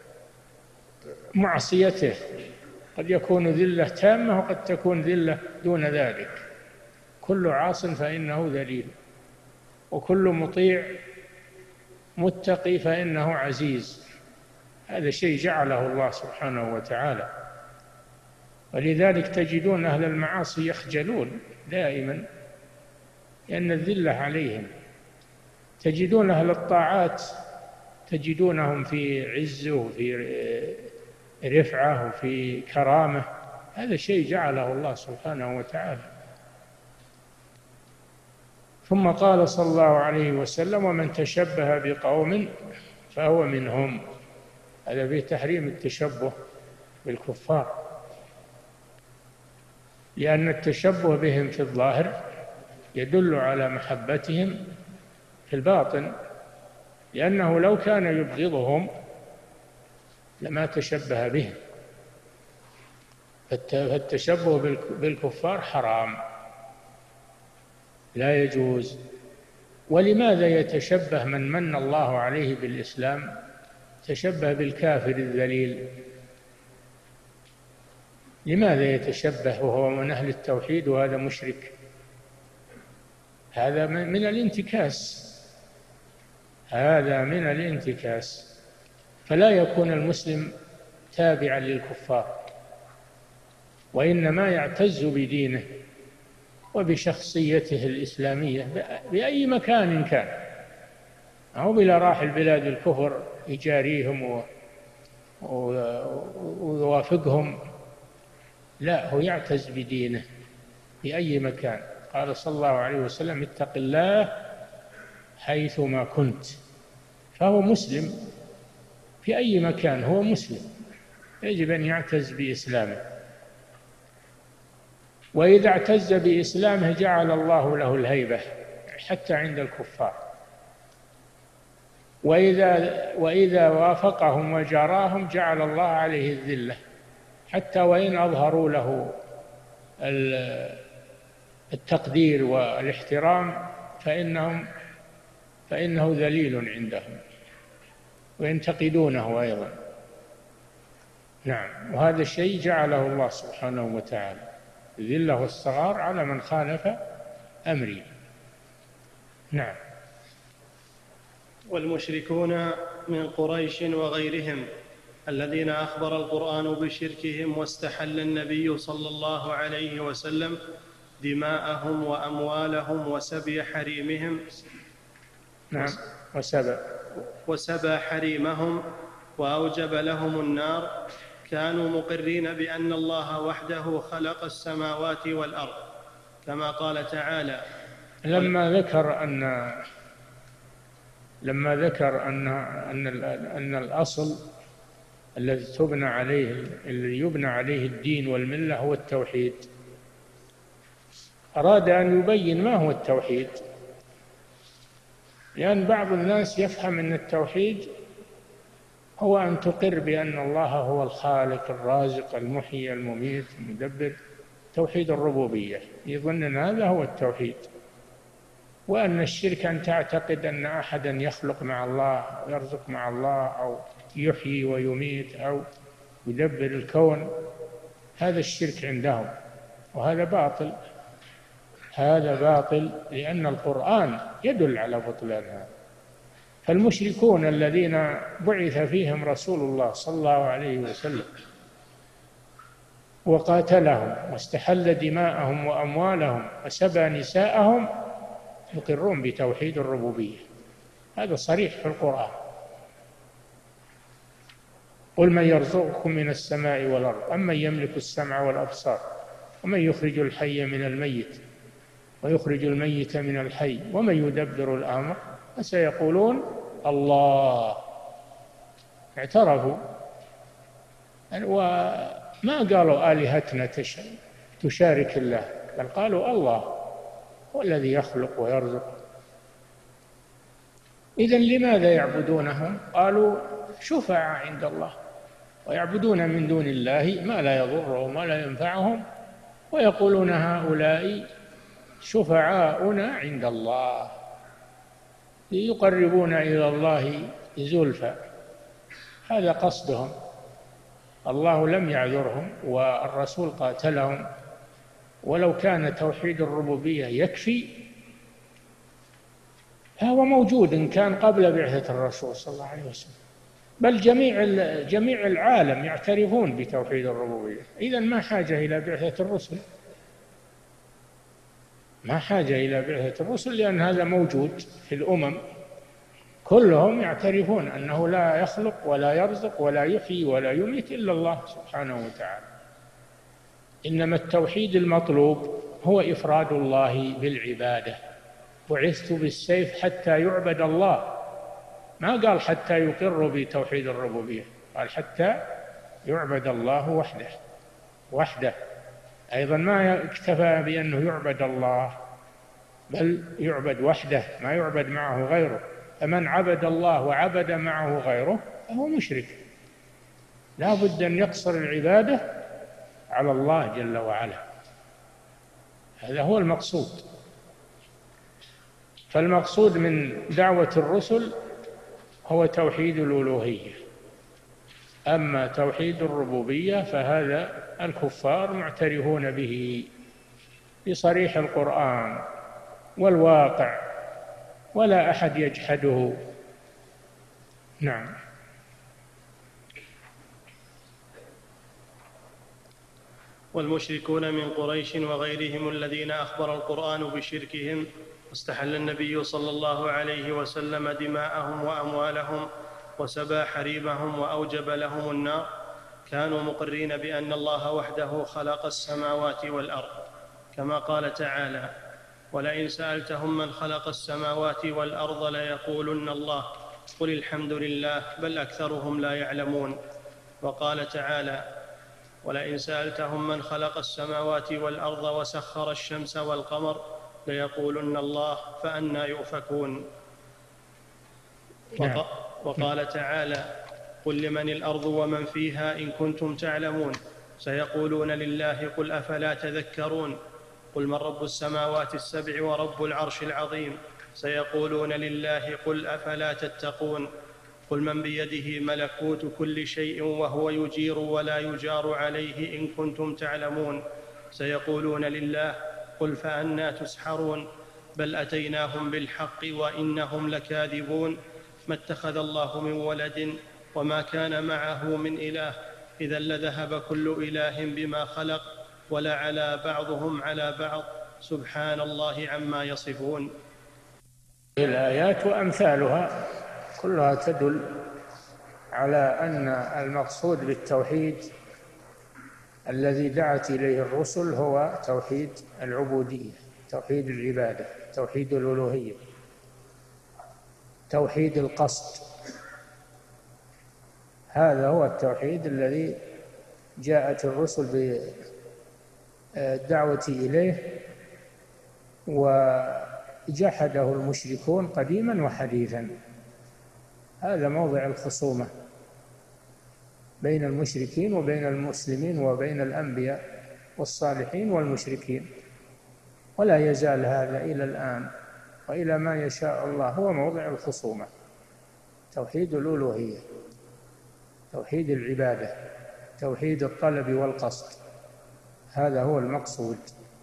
معصيته. قد يكون ذلة تامة وقد تكون ذلة دون ذلك. كل عاص فإنه ذليل، وكل مطيع متقي فإنه عزيز. هذا شيء جعله الله سبحانه وتعالى. ولذلك تجدون أهل المعاصي يخجلون دائما لأن الذلة عليهم. تجدون أهل الطاعات تجدونهم في عز وفي رفعة وفي كرامة. هذا شيء جعله الله سبحانه وتعالى. ثم قال صلى الله عليه وسلم: ومن تشبه بقوم فهو منهم. هذا في تحريم التشبه بالكفار، لأن التشبه بهم في الظاهر يدل على محبتهم في الباطن، لأنه لو كان يبغضهم لما تشبه بهم. فالتشبه بالكفار حرام لا يجوز. ولماذا يتشبه من من الله عليه بالإسلام تشبه بالكافر الذليل؟ لماذا يتشبه وهو من أهل التوحيد وهذا مشرك؟ هذا من الانتكاس، هذا من الانتكاس. فلا يكون المسلم تابعا للكفار، وإنما يعتز بدينه وبشخصيته الإسلامية بأي مكان كان، أو بلا راح البلاد الكفر يجاريهم ويوافقهم. لا، هو يعتز بدينه في أي مكان. قال صلى الله عليه وسلم: اتق الله حيثما كنت. فهو مسلم في أي مكان، هو مسلم، يجب أن يعتز بإسلامه. وإذا اعتز بإسلامه جعل الله له الهيبة حتى عند الكفار. وإذا وإذا وافقهم وجاراهم جعل الله عليه الذلة، حتى وإن أظهروا له التقدير والاحترام فإنهم فإنه ذليل عندهم وينتقدونه أيضا. نعم، وهذا الشيء جعله الله سبحانه وتعالى، الذلة والصغار على من خالف أمري. نعم. والمشركون من قريش وغيرهم الذين أخبر القرآن بشركهم واستحل النبي صلى الله عليه وسلم دماءهم وأموالهم وسبي حريمهم. نعم، وسبى وسبى حريمهم وأوجب لهم النار، كانوا مقرين بأن الله وحده خلق السماوات والأرض، كما قال تعالى: لما ذكر أن لما ذكر أن أن أن الأصل الذي تبنى عليه الذي يبنى عليه الدين والملة هو التوحيد، أراد أن يبين ما هو التوحيد، لأن بعض الناس يفهم أن التوحيد هو أن تقر بأن الله هو الخالق الرازق المحيي المميت المدبر، توحيد الربوبية، يظن أن هذا هو التوحيد. وأن الشرك أن تعتقد أن أحدا يخلق مع الله أو يرزق مع الله أو يحيي ويميت أو يدبر الكون، هذا الشرك عندهم، وهذا باطل، هذا باطل، لأن القرآن يدل على بطلان هذا. فالمشركون الذين بعث فيهم رسول الله صلى الله عليه وسلم وقاتلهم واستحل دماءهم وأموالهم وسبى نساءهم يقرون بتوحيد الربوبية، هذا صريح في القرآن. قل من يرزقكم من السماء والأرض أمن يملك السمع والأبصار ومن يخرج الحي من الميت ويخرج الميت من الحي ومن يدبر الأمر فسيقولون الله. اعترفوا وما قالوا آلهتنا تشارك الله، بل قالوا الله هو الذي يخلق ويرزق. إذن لماذا يعبدونهم؟ قالوا شفعاء عند الله، ويعبدون من دون الله ما لا يضرهم ولا ينفعهم، ويقولون هؤلاء شفعاؤنا عند الله ليقربونا إلى الله زلفى. هذا قصدهم. الله لم يعذرهم والرسول قاتلهم، ولو كان توحيد الربوبية يكفي فهو موجود إن كان قبل بعثة الرسول صلى الله عليه وسلم، بل جميع جميع العالم يعترفون بتوحيد الربوبية. إذن ما حاجة إلى بعثة الرسل، ما حاجة إلى بعثة الرسل، لأن هذا موجود في الأمم كلهم يعترفون أنه لا يخلق ولا يرزق ولا يحيي ولا يميت إلا الله سبحانه وتعالى. إنما التوحيد المطلوب هو إفراد الله بالعبادة. بعثت بالسيف حتى يعبد الله، ما قال حتى يقر بتوحيد الربوبية، قال حتى يعبد الله وحده وحده. أيضا ما اكتفى بأنه يعبد الله، بل يعبد وحده، ما يعبد معه غيره. فمن عبد الله وعبد معه غيره فهو مشرك. لا بد أن يقصر العبادة على الله جل وعلا، هذا هو المقصود. فالمقصود من دعوة الرسل هو توحيد الألوهية. أما توحيد الربوبية فهذا الكفار معترفون به بصريح القرآن والواقع، ولا أحد يجحده. نعم. والمشركون من قريش وغيرهم الذين أخبر القرآن بشركهم واستحل النبي صلى الله عليه وسلم دماءهم وأموالهم وسبى حريمهم وأوجب لهم النار، كانوا مقرين بأن الله وحده خلق السماوات والأرض، كما قال تعالى: ولئن سألتهم من خلق السماوات والأرض ليقولن الله قل الحمد لله بل أكثرهم لا يعلمون. وقال تعالى: ولئن سألتهم من خلق السماوات والأرض وسخر الشمس والقمر ليقولن الله فأنى يؤفكون. وقال تعالى: قل لمن الأرض ومن فيها إن كنتم تعلمون سيقولون لله قل أفلا تذكرون. قل من رب السماوات السبع ورب العرش العظيم سيقولون لله قل أفلا تتقون. قل من بيده ملكوت كل شيء وهو يجير ولا يجار عليه إن كنتم تعلمون سيقولون لله قل فأنى تسحرون. بل أتيناهم بالحق وإنهم لكاذبون. ما اتخذ الله من ولد وما كان معه من إله إذا لذهب كل إله بما خلق ولعلى بعضهم على بعض سبحان الله عما يصفون. الآيات وأمثالها كلها تدل على أن المقصود بالتوحيد الذي دعت إليه الرسل هو توحيد العبودية، توحيد العبادة، توحيد الألوهية. توحيد القصد، هذا هو التوحيد الذي جاءت الرسل بالدعوة إليه وجحده المشركون قديما وحديثا. هذا موضع الخصومة بين المشركين وبين المسلمين وبين الأنبياء والصالحين والمشركين، ولا يزال هذا إلى الآن وإلى ما يشاء الله، هو موضع الخصومة. توحيد الألوهية، توحيد العبادة، توحيد الطلب والقصد، هذا هو المقصود.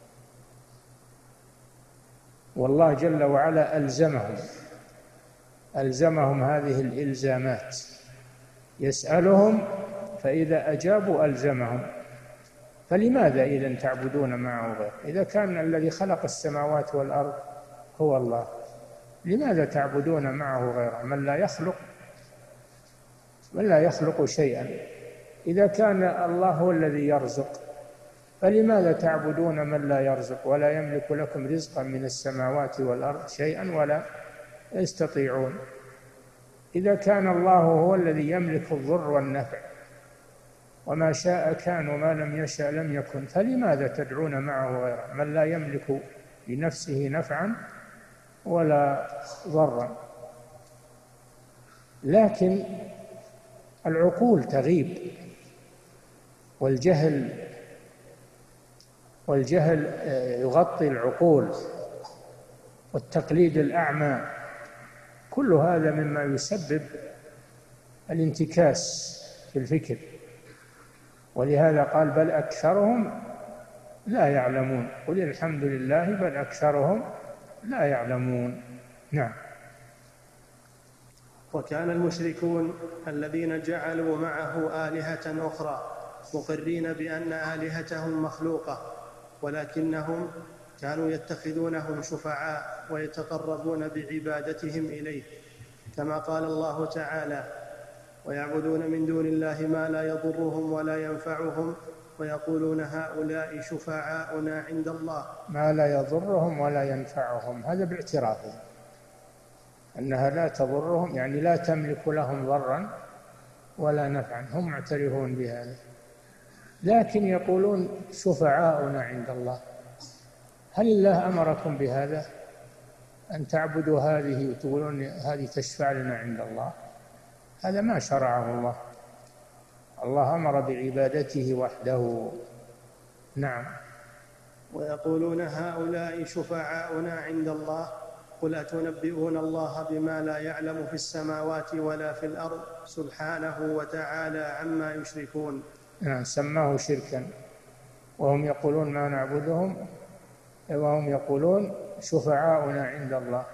والله جل وعلا ألزمهم ألزمهم هذه الإلزامات، يسألهم فإذا أجابوا ألزمهم. فلماذا إذن تعبدون معه غيره؟ إذا كان الذي خلق السماوات والأرض هو الله، لماذا تعبدون معه غيره من لا يخلق من لا يخلق شيئا؟ إذا كان الله هو الذي يرزق فلماذا تعبدون من لا يرزق ولا يملك لكم رزقا من السماوات والأرض شيئا ولا يستطيعون؟ إذا كان الله هو الذي يملك الضر والنفع وما شاء كان وما لم يشأ لم يكن، فلماذا تدعون معه غيره من لا يملك لنفسه نفعا ولا ضرا؟ لكن العقول تغيب، والجهل والجهل يغطي العقول، والتقليد الأعمى، كل هذا مما يسبب الانتكاس في الفكر. ولهذا قال بل أكثرهم لا يعلمون، قل الحمد لله بل أكثرهم لا يعلمون. نعم. وكان المشركون الذين جعلوا معه آلهة أخرى مقرين بأن آلهتهم مخلوقة، ولكنهم كانوا يتخذونهم شفعاء ويتقربون بعبادتهم إليه، كما قال الله تعالى ويعبدون من دون الله ما لا يضرهم ولا ينفعهم ويقولون هؤلاء شفعاؤنا عند الله. ما لا يضرهم ولا ينفعهم، هذا باعترافهم أنها لا تضرهم، يعني لا تملك لهم ضرا ولا نفعا، هم معترفون بهذا، لكن يقولون شفعاؤنا عند الله. هل الله أمركم بهذا أن تعبدوا هذه وتقولون هذه تشفع لنا عند الله؟ هذا ما شرعه الله، الله أمر بعبادته وحده. نعم. ويقولون هؤلاء شفعاؤنا عند الله قل أتنبئون الله بما لا يعلم في السماوات ولا في الأرض سبحانه وتعالى عما يشركون. نعم، سماه شركا، وهم يقولون ما نعبدهم، وهم يقولون شفعاؤنا عند الله،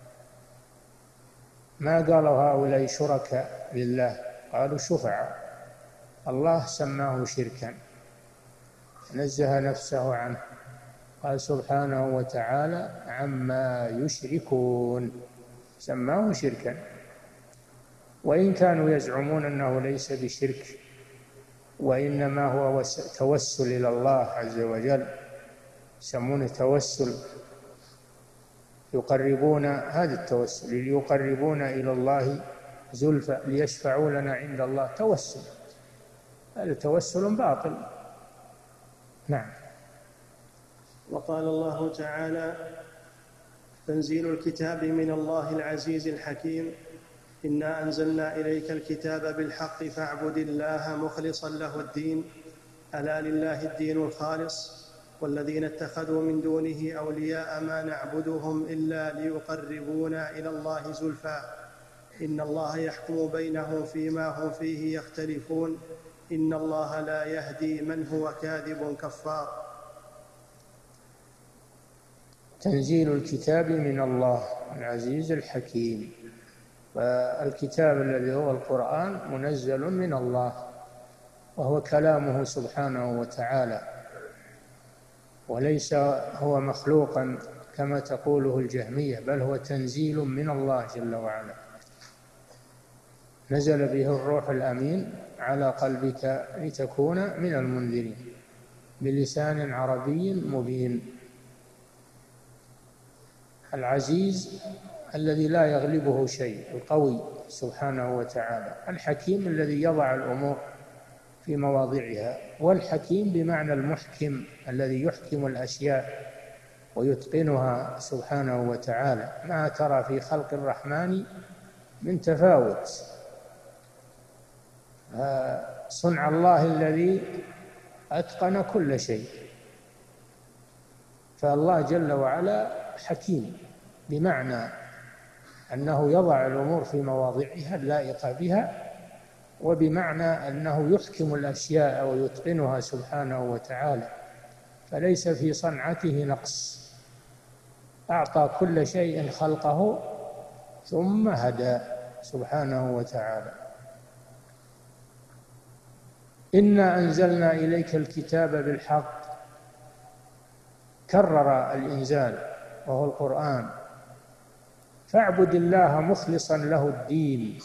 ما قالوا هؤلاء شركاء لله، قالوا شفعاء. الله سماه شركا، نزه نفسه عنه، قال سبحانه وتعالى عما يشركون، سماه شركا. وإن كانوا يزعمون أنه ليس بشرك، وإنما هو توسل إلى الله عز وجل، يسمونه توسل، يقربون هذا التوسل ليقربون إلى الله زلفى ليشفعوا لنا عند الله، توسل، هذا توسل باطل. نعم. وقال الله تعالى تنزيل الكتاب من الله العزيز الحكيم إنا أنزلنا إليك الكتاب بالحق فاعبد الله مخلصا له الدين ألا لله الدين الخالص والذين اتخذوا من دونه أولياء ما نعبدهم إلا ليقربونا إلى الله زلفى إن الله يحكم بينهم فيما هم فيه يختلفون إن الله لا يهدي من هو كاذب كفار. تنزيل الكتاب من الله العزيز الحكيم، والكتاب الذي هو القرآن منزل من الله، وهو كلامه سبحانه وتعالى، وليس هو مخلوقا كما تقوله الجهمية، بل هو تنزيل من الله جل وعلا، نزل به الروح الأمين على قلبك لتكون من المنذرين بلسان عربي مبين. العزيز الذي لا يغلبه شيء، القوي سبحانه وتعالى. الحكيم الذي يضع الأمور في مواضعها، والحكيم بمعنى المحكم الذي يحكم الأشياء ويتقنها سبحانه وتعالى. ما ترى في خلق الرحمن من تفاوت. صنع الله الذي أتقن كل شيء. فالله جل وعلا حكيم بمعنى أنه يضع الأمور في مواضعها اللائقة بها، وبمعنى أنه يحكم الأشياء ويتقنها سبحانه وتعالى، فليس في صنعته نقص. أعطى كل شيء خلقه ثم هدى سبحانه وتعالى. إنا أنزلنا إليك الكتاب بالحق، كرر الإنزال وهو القرآن. فاعبد الله مخلصا له الدين.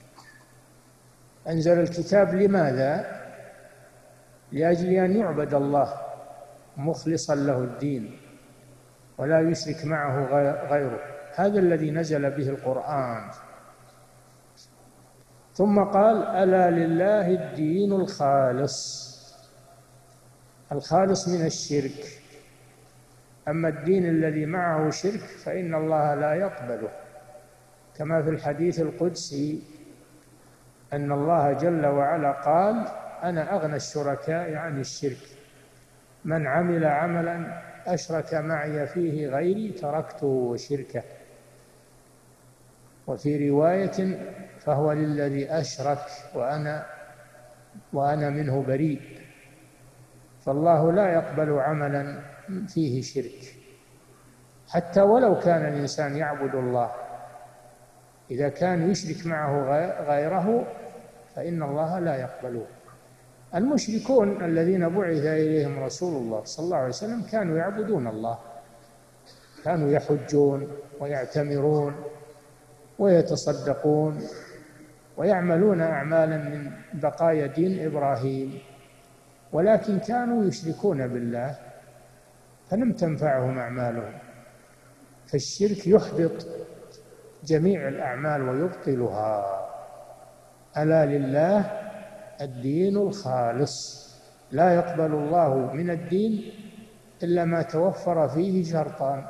أنزل الكتاب لماذا؟ لأجل أن يعبد الله مخلصا له الدين ولا يشرك معه غيره. هذا الذي نزل به القرآن. ثم قال: ألا لله الدين الخالص، الخالص من الشرك. أما الدين الذي معه شرك فإن الله لا يقبله، كما في الحديث القدسي أن الله جل وعلا قال: أنا أغنى الشركاء عن الشرك، من عمل عملا أشرك معي فيه غيري تركته وشركه. وفي رواية: فهو للذي أشرك وأنا وأنا منه بريء. فالله لا يقبل عملا فيه شرك، حتى ولو كان الإنسان يعبد الله، إذا كان يشرك معه غيره فإن الله لا يقبله. المشركون الذين بعث إليهم رسول الله صلى الله عليه وسلم كانوا يعبدون الله، كانوا يحجون ويعتمرون ويتصدقون ويعملون أعمالا من بقايا دين إبراهيم، ولكن كانوا يشركون بالله فلم تنفعهم أعمالهم. فالشرك يحبط جميع الأعمال ويبطلها. ألا لله الدين الخالص، لا يقبل الله من الدين إلا ما توفر فيه شرطان: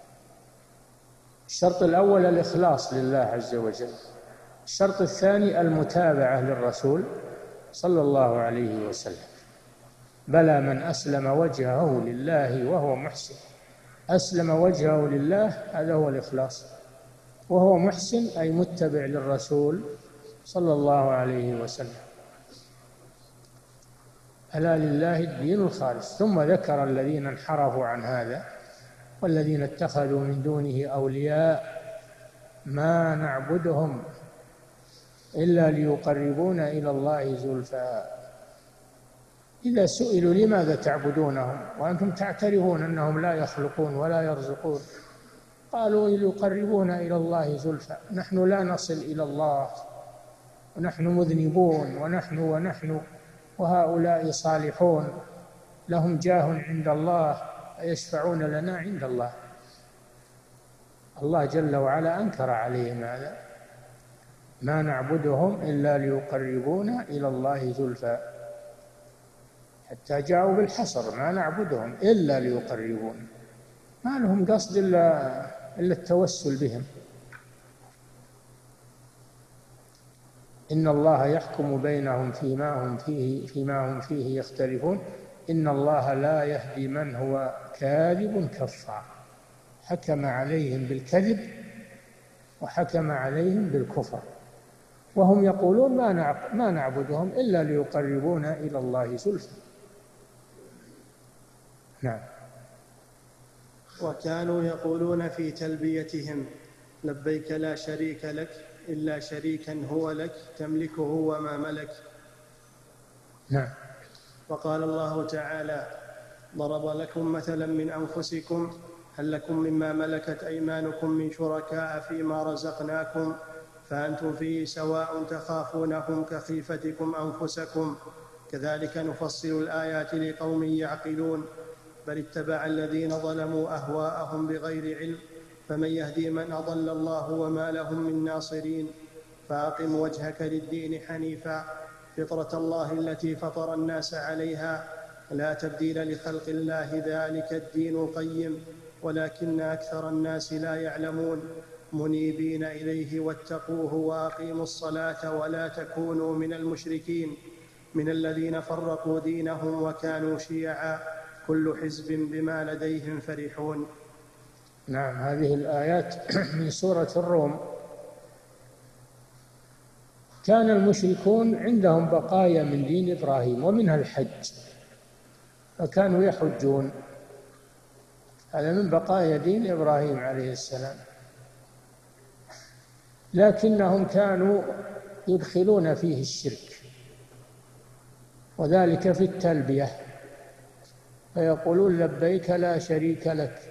الشرط الأول الإخلاص لله عز وجل، الشرط الثاني المتابعة للرسول صلى الله عليه وسلم. بلى من أسلم وجهه لله وهو محسن. أسلم وجهه لله هذا هو الإخلاص، وهو محسن أي متبع للرسول صلى الله عليه وسلم. ألا لله الدين الخالص. ثم ذكر الذين انحرفوا عن هذا والذين اتخذوا من دونه أولياء ما نعبدهم إلا ليقربونا إلى الله زلفى. إذا سئلوا لماذا تعبدونهم وأنتم تعترفون أنهم لا يخلقون ولا يرزقون، قالوا ليقربونا إلى الله زلفى. نحن لا نصل إلى الله، ونحن مذنبون، ونحن ونحن وهؤلاء صالحون لهم جاه عند الله يشفعون لنا عند الله. الله جل وعلا أنكر عليهم هذا: ما نعبدهم إلا ليقربونا إلى الله زلفى، حتى جاءوا بالحصر: ما نعبدهم إلا ليقربونا. ما لهم قصد إلا إلا التوسل بهم. إن الله يحكم بينهم فيما هم فيه فيما هم فيه يختلفون إن الله لا يهدي من هو كاذب كفار. حكم عليهم بالكذب وحكم عليهم بالكفر، وهم يقولون ما ما نعبدهم إلا ليقربونا إلى الله زلفى. نعم. وكانوا يقولون في تلبيتهم: لبيك لا شريك لك إلا شريكا هو لك تملكه وما ملك. نعم. وقال الله تعالى: ضرب لكم مثلا من أنفسكم هل لكم مما ملكت أيمانكم من شركاء فيما رزقناكم فأنتم فيه سواء تخافونهم كخيفتكم أنفسكم كذلك نفصل الآيات لقوم يعقلون بل اتبع الذين ظلموا أهواءهم بغير علم فمن يهدي من أضل الله وما لهم من ناصرين فأقم وجهك للدين حنيفا فطرة الله التي فطر الناس عليها لا تبديل لخلق الله ذلك الدين القيم ولكن أكثر الناس لا يعلمون منيبين إليه واتقوه وأقيموا الصلاة ولا تكونوا من المشركين من الذين فرقوا دينهم وكانوا شيعا كل حزب بما لديهم فرحون. نعم، هذه الآيات من سورة الروم. كان المشركون عندهم بقايا من دين إبراهيم ومنها الحج، فكانوا يحجون، هذا من بقايا دين إبراهيم عليه السلام، لكنهم كانوا يدخلون فيه الشرك، وذلك في التلبية، فيقولون لبيك لا شريك لك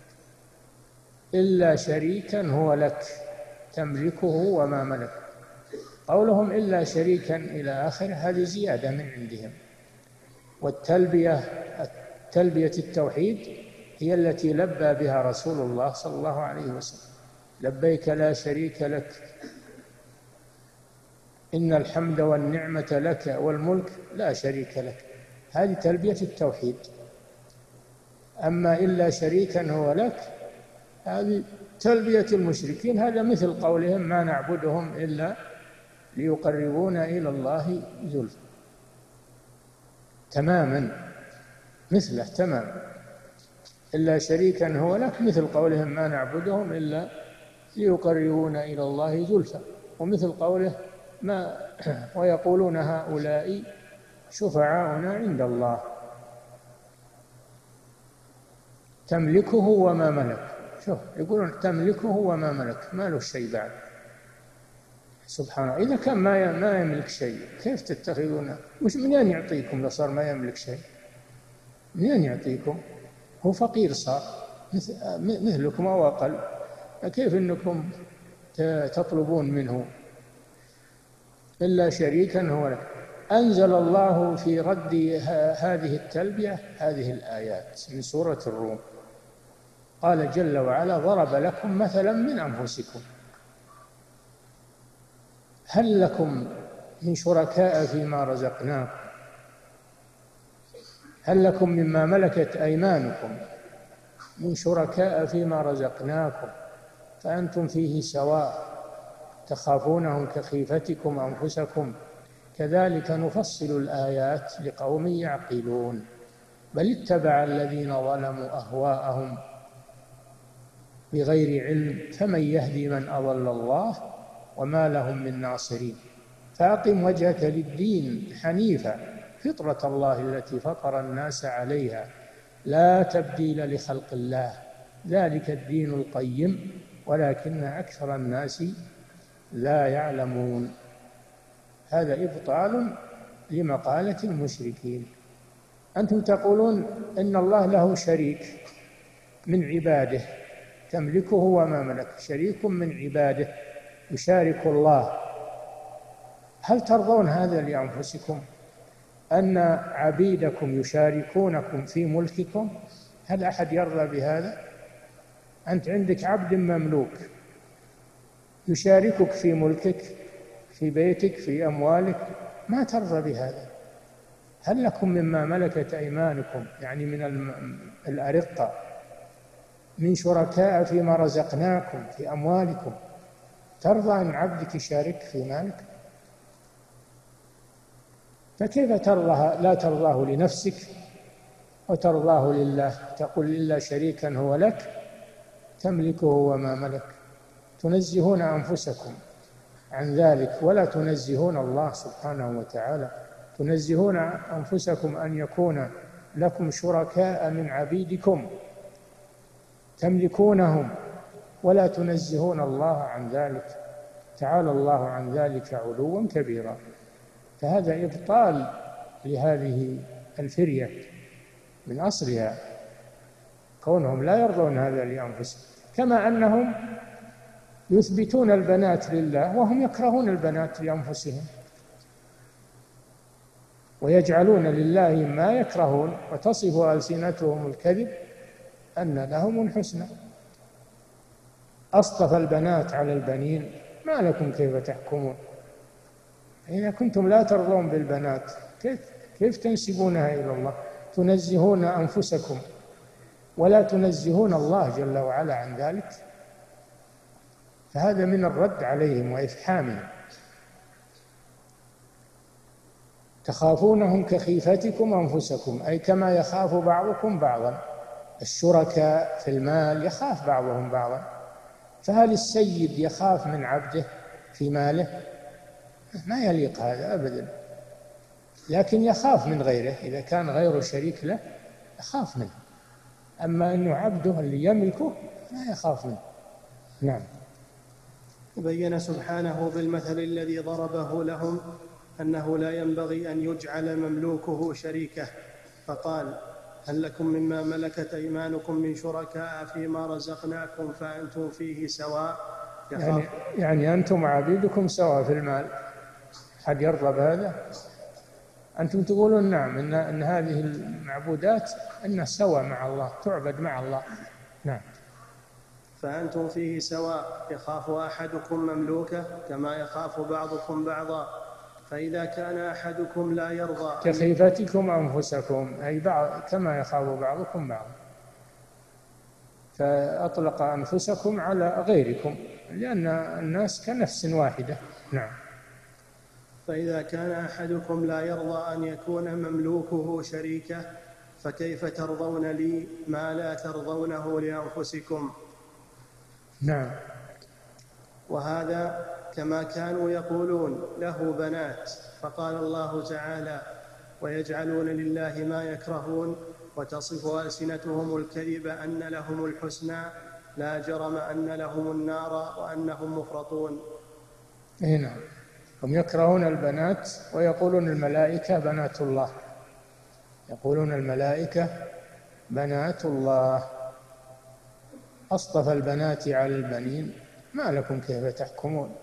إلا شريكا هو لك تملكه وما ملك. قولهم إلا شريكا إلى آخره هذه زيادة من عندهم. والتلبية تلبية التوحيد هي التي لبى بها رسول الله صلى الله عليه وسلم، لبيك لا شريك لك إن الحمد والنعمة لك والملك لا شريك لك، هذه تلبية التوحيد. أما إلا شريكا هو لك هذه تلبية المشركين، هذا مثل قولهم ما نعبدهم إلا ليقربونا إلى الله زلفى، تماما مثله تمام. إلا شريكا هو لك مثل قولهم ما نعبدهم إلا ليقربونا إلى الله زلفى، ومثل قوله ما ويقولون هؤلاء شفعاؤنا عند الله تملكه وما ملك. شوف يقولون تملكه وما ملك، ما له شيء بعد، سبحان الله. إذا كان ما ما يملك شيء كيف تتخذونه؟ مش منين يعطيكم لو صار ما يملك شيء؟ منين يعطيكم؟ هو فقير صار مثلكم أو أقل، كيف أنكم تطلبون منه؟ إلا شريكا هو لك. أنزل الله في رد هذه التلبية هذه الآيات من سورة الروم، قال جل وعلا ضرب لكم مثلا من أنفسكم هل لكم من شركاء فيما رزقناكم هل لكم مما ملكت أيمانكم من شركاء فيما رزقناكم فأنتم فيه سواء تخافونهم كخيفتكم أنفسكم كذلك نفصل الآيات لقوم يعقلون بل اتبع الذين ظلموا أهواءهم بغير علم فمن يهدي من أضل الله وما لهم من ناصرين. فأقم وجهك للدين حنيفا فطرة الله التي فطر الناس عليها لا تبديل لخلق الله ذلك الدين القيم ولكن أكثر الناس لا يعلمون. هذا إبطال لمقالة المشركين. أنتم تقولون إن الله له شريك من عباده تملكه وما ملك، شريك من عباده يشارك الله. هل ترضون هذا لأنفسكم أن عبيدكم يشاركونكم في ملككم؟ هل أحد يرضى بهذا؟ أنت عندك عبد مملوك يشاركك في ملكك في بيتك في أموالك، ما ترضى بهذا. هل لكم مما ملكت أيمانكم يعني من الأرقة من شركاء فيما رزقناكم في أموالكم؟ ترضى أن عبدك يشارك في مالك؟ فكيف ترضى لا ترضاه لنفسك وترضاه لله؟ تقول إلا شريكا هو لك تملكه وما ملك. تنزهون أنفسكم عن ذلك ولا تنزهون الله سبحانه وتعالى. تنزهون أنفسكم أن يكون لكم شركاء من عبيدكم تملكونهم ولا تنزهون الله عن ذلك. تعالى الله عن ذلك علوا كبيرا. فهذا إبطال لهذه الفرية من أصلها، كونهم لا يرضون هذا لأنفسهم، كما أنهم يثبتون البنات لله وهم يكرهون البنات لأنفسهم، ويجعلون لله ما يكرهون وتصف ألسنتهم الكذب أن لهم الحسنى. أصطفى البنات على البنين ما لكم كيف تحكمون. إذا كنتم لا ترضون بالبنات كيف, كيف تنسبونها إلى الله؟ تنزهون أنفسكم ولا تنزهون الله جل وعلا عن ذلك. فهذا من الرد عليهم وإفحامهم. تخافونهم كخيفتكم أنفسكم، أي كما يخاف بعضكم بعضا. الشركاء في المال يخاف بعضهم بعضا، فهل السيد يخاف من عبده في ماله؟ ما يليق هذا أبدا. لكن يخاف من غيره، إذا كان غيره شريك له يخاف منه، أما أنه عبده اللي يملكه لا يخاف منه. نعم. بين سبحانه بالمثل الذي ضربه لهم أنه لا ينبغي أن يجعل مملوكه شريكه، فقال: هل لكم مما ملكت أيمانكم من شركاء فيما رزقناكم فأنتم فيه سواء. يعني, يعني أنتم وعبيدكم سواء في المال. حد يرضى بهذا؟ أنتم تقولون نعم إن, إن هذه المعبودات أنها سواء مع الله، تعبد مع الله. نعم. فأنتم فيه سواء، يخاف أحدكم مملوكه كما يخاف بعضكم بعضا، فإذا كان أحدكم لا يرضى كخيفتكم أنفسكم، أي بعض كما يخاف بعضكم بعضا، فأطلق أنفسكم على غيركم لأن الناس كنفس واحدة. نعم. فإذا كان أحدكم لا يرضى أن يكون مملوكه شريكه فكيف ترضون لي ما لا ترضونه لأنفسكم. نعم. وهذا كما كانوا يقولون له بنات، فقال الله تعالى: ويجعلون لله ما يكرهون وتصف ألسنتهم الكذب أن لهم الحسنى لا جرم أن لهم النار وأنهم مفرطون. نعم. هم يكرهون البنات ويقولون الملائكة بنات الله، يقولون الملائكة بنات الله. أصطفى البنات على البنين ما لكم كيف تحكمون.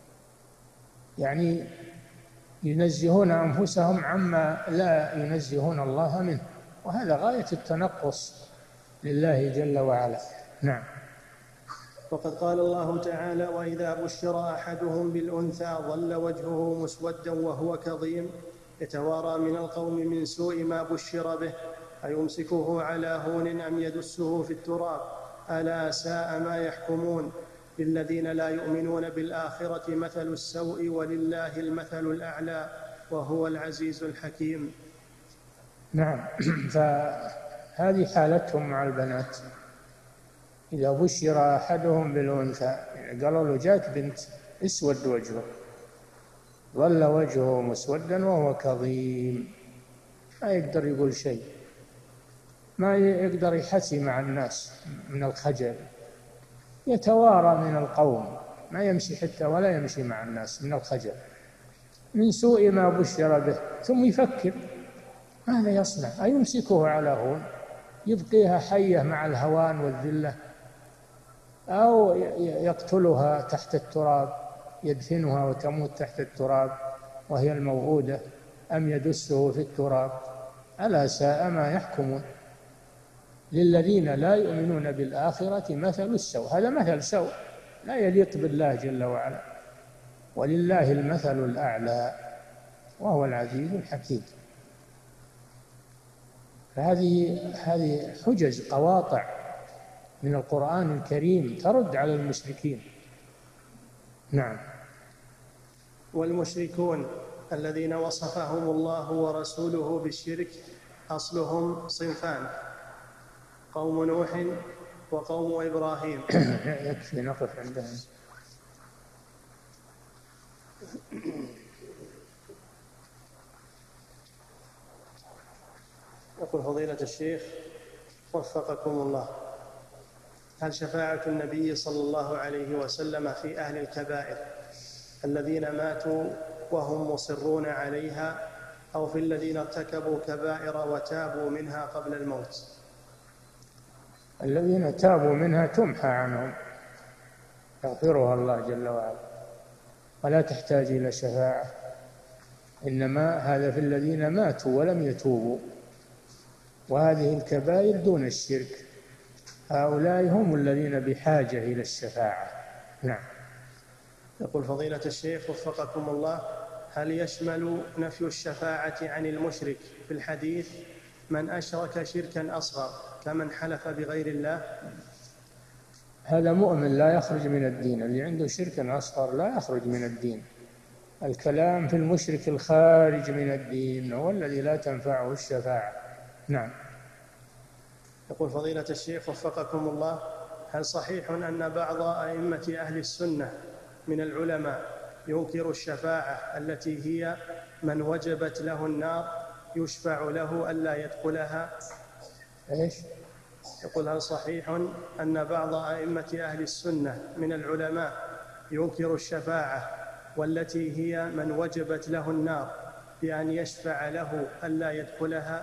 يعني ينزهون أنفسهم عما لا ينزهون الله منه، وهذا غاية التنقص لله جل وعلا. نعم. وقد قال الله تعالى: وإذا بشر أحدهم بالأنثى ظل وجهه مسودا وهو كظيم يتوارى من القوم من سوء ما بشر به أيمسكه على هون أم يدسه في التراب ألا ساء ما يحكمون. للذين لا يؤمنون بالآخرة مثل السوء ولله المثل الأعلى وهو العزيز الحكيم. نعم. فهذه حالتهم مع البنات. إذا بشر أحدهم بالأنثى قالوا له جاك بنت اسود وجهه، ظل وجهه مسودا وهو كظيم، ما يقدر يقول شيء، ما يقدر يحسي مع الناس من الخجل، يتوارى من القوم، ما يمشي حتى ولا يمشي مع الناس من الخجل من سوء ما بشر به. ثم يفكر ماذا يصنع؟ أيمسكه على هون يبقيها حية مع الهوان والذلة، أو يقتلها تحت التراب يدفنها وتموت تحت التراب وهي الموعودة، أم يدسه في التراب ألا ساء ما يحكمون. للذين لا يؤمنون بالآخرة مثل السوء، هذا مثل سوء لا يليق بالله جل وعلا، ولله المثل الأعلى وهو العزيز الحكيم. فهذه هذه حجج قواطع من القرآن الكريم ترد على المشركين. نعم. والمشركون الذين وصفهم الله ورسوله بالشرك أصلهم صنفان: قوم نوح وقوم إبراهيم. يكفي نقف عندهم. يقول فضيلة الشيخ وفقكم الله: هل شفاعة النبي صلى الله عليه وسلم في أهل الكبائر الذين ماتوا وهم مصرون عليها أو في الذين ارتكبوا كبائر وتابوا منها قبل الموت؟ الذين تابوا منها تمحى عنهم، يغفرها الله جل وعلا ولا تحتاج إلى شفاعة، إنما هذا في الذين ماتوا ولم يتوبوا، وهذه الكبائر دون الشرك. هؤلاء هم الذين بحاجة إلى الشفاعة. نعم. يقول فضيلة الشيخ وفقكم الله: هل يشمل نفي الشفاعة عن المشرك في الحديث من أشرك شركا أصغر كمن حلف بغير الله؟ هذا مؤمن لا يخرج من الدين، اللي عنده شركا أصغر لا يخرج من الدين. الكلام في المشرك الخارج من الدين هو الذي لا تنفعه الشفاعة. نعم. يقول فضيلة الشيخ وفقكم الله: هل صحيح أن بعض أئمة أهل السنة من العلماء ينكر الشفاعة التي هي من وجبت له النار يشفع له ألا يدخلها؟ إيش؟ يقول: هل صحيح أن بعض أئمة أهل السنة من العلماء ينكر الشفاعة والتي هي من وجبت له النار بأن يشفع له ألا يدخلها؟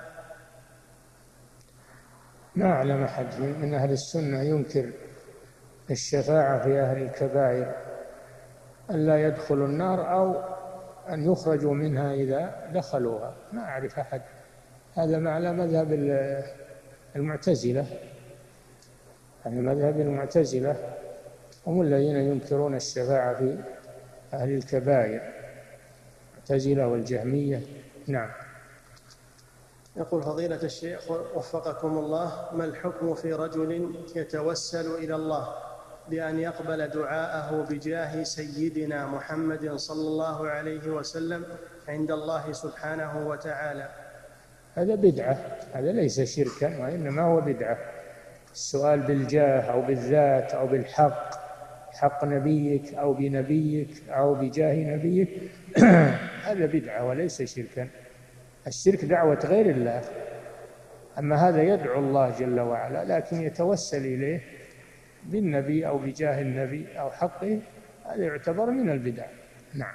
ما أعلم أحد من أهل السنة ينكر الشفاعة في أهل الكبائر ألا يدخلوا النار أو أن يخرجوا منها إذا دخلوها. ما أعرف أحد. هذا على مذهب المعتزلة. يعني مذهب المعتزلة هم الذين ينكرون الشفاعة في أهل الكبائر، المعتزلة والجهمية. نعم. يقول فضيلة الشيخ وفقكم الله: ما الحكم في رجل يتوسل إلى الله بأن يقبل دعاءه بجاه سيدنا محمد صلى الله عليه وسلم عند الله سبحانه وتعالى؟ هذا بدعة، هذا ليس شركا وإنما هو بدعة. السؤال بالجاه أو بالذات أو بالحق، حق نبيك أو بنبيك أو بجاه نبيك هذا بدعة وليس شركا. الشرك دعوة غير الله. أما هذا يدعو الله جل وعلا لكن يتوسل إليه بالنبي أو بجاه النبي أو حقه، هذا يعتبر من البدع. نعم.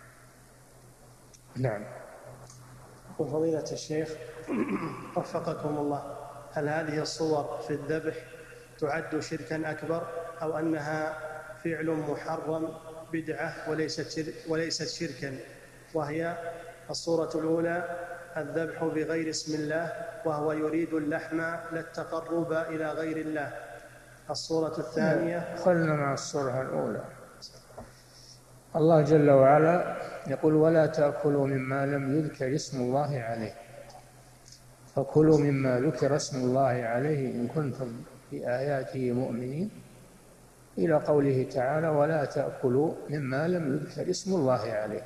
نعم. وفضيلة الشيخ وفقكم الله: هل هذه الصور في الذبح تعد شركا أكبر أو أنها فعل محرم بدعة وليست شرك وليست شركا؟ وهي الصورة الأولى الذبح بغير اسم الله وهو يريد اللحم لا التقرب إلى غير الله. الصورة الثانية خلنا مع الصورة الأولى. الله جل وعلا يقول: ولا تأكلوا مما لم يذكر اسم الله عليه، فكلوا مما ذكر اسم الله عليه إن كنتم بآياته مؤمنين، إلى قوله تعالى: ولا تأكلوا مما لم يذكر اسم الله عليه.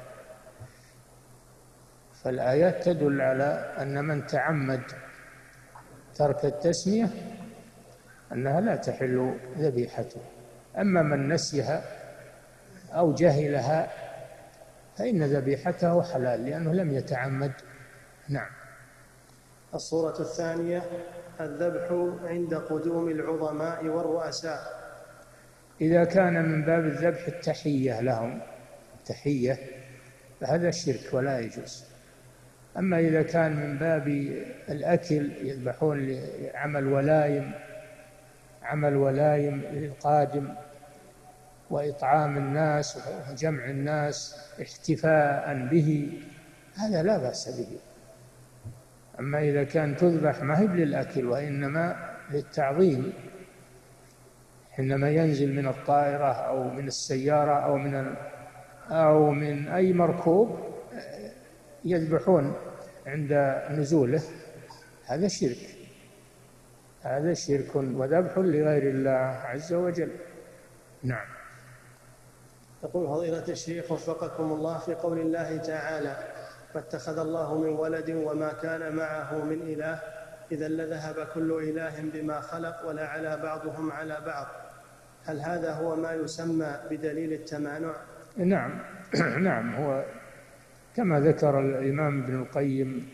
فالآيات تدل على أن من تعمد ترك التسمية أنها لا تحل ذبيحته. أما من نسيها أو جهلها فإن ذبيحته حلال لأنه لم يتعمد. نعم. الصورة الثانية الذبح عند قدوم العظماء والرؤساء. إذا كان من باب الذبح التحية لهم، تحية، فهذا الشرك ولا يجوز. أما إذا كان من باب الأكل يذبحون لعمل ولايم، عمل ولايم للقادم وإطعام الناس وجمع الناس احتفاء به، هذا لا بأس به. أما إذا كان تذبح ما هي للأكل وإنما للتعظيم، حينما ينزل من الطائرة أو من السيارة أو من أو من أي مركوب يذبحون عند نزوله، هذا شرك، هذا شرك وذبح لغير الله عز وجل. نعم. يقول فضيلة الشيخ وفقكم الله: في قول الله تعالى: فاتخذ الله من ولد وما كان معه من إله إذا لذهب كل إله بما خلق ولعلى بعضهم على بعض، هل هذا هو ما يسمى بدليل التمانع؟ نعم. نعم، هو كما ذكر الإمام ابن القيم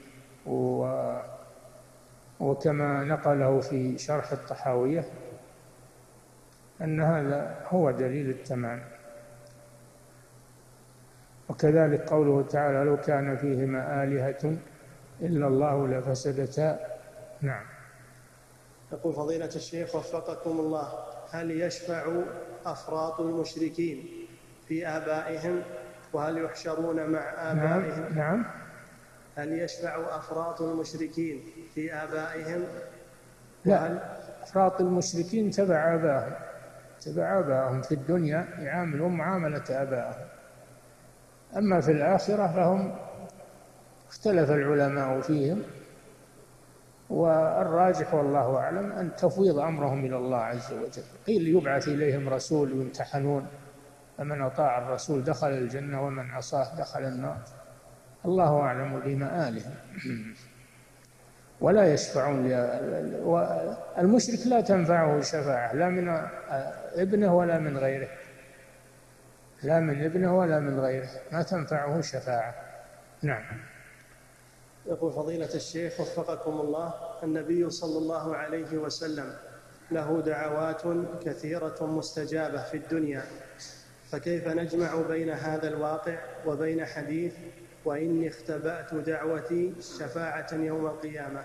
وكما نقله في شرح الطحاوية أن هذا هو دليل التمانع. وكذلك قوله تعالى: لو كان فيهما آلهة إلا الله لفسدتا. نعم. يقول فضيلة الشيخ وفقكم الله: هل يشفع أفراط المشركين في آبائهم وهل يحشرون مع آبائهم؟ نعم. نعم. هل يشفع أفراط المشركين في آبائهم؟ لا، أفراط المشركين تبع آبائهم تبع آبائهم في الدنيا يعاملون معاملة آبائهم، أما في الآخرة فهم اختلف العلماء فيهم، والراجح والله أعلم أن تفويض أمرهم إلى الله عز وجل. قيل يبعث إليهم رسول ويمتحنون، فمن أطاع الرسول دخل الجنة ومن عصاه دخل النار، الله أعلم بمآلهم. ولا يشفعون، المشرك لا تنفعه الشفاعة لا من ابنه ولا من غيره، لا من ابنه ولا من غيره ما تنفعه الشفاعة. نعم. يقول فضيلة الشيخ وفقكم الله، النبي صلى الله عليه وسلم له دعوات كثيرة مستجابة في الدنيا، فكيف نجمع بين هذا الواقع وبين حديث وإني اختبأت دعوتي شفاعة يوم القيامة؟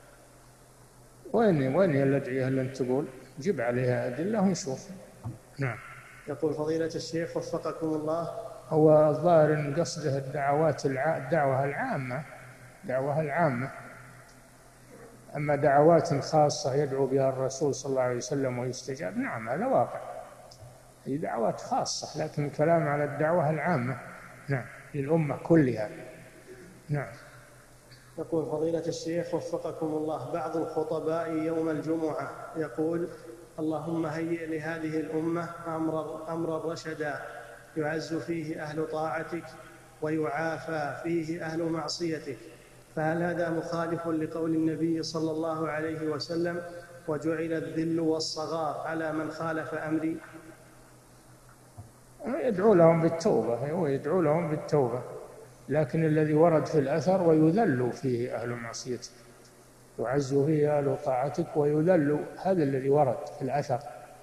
وين وين الأدعية اللي أنت تقول؟ جيب عليها أدلة ونشوف. نعم. يقول فضيلة الشيخ وفقكم الله، هو الظاهر أن قصده الدعوات الع... الدعوة العامة دعوة العامة، أما دعوات خاصة يدعو بها الرسول صلى الله عليه وسلم ويستجاب، نعم هذا واقع، هي دعوات خاصة، لكن الكلام على الدعوة العامة نعم للأمة كلها. نعم. يقول فضيلة الشيخ وفقكم الله، بعض الخطباء يوم الجمعة يقول اللهم هيئ لهذه الأمة أمر أمرا رشدا يعز فيه أهل طاعتك ويعافى فيه أهل معصيتك، فهل هذا مخالف لقول النبي صلى الله عليه وسلم وجعل الذل والصغار على من خالف أمري؟ يدعو لهم بالتوبة، هو يدعو لهم بالتوبة، لكن الذي ورد في الأثر ويذل فيه أهل معصيتك يعز فيه أهل طاعتك ويذل، هذا الذي ورد في الأثر.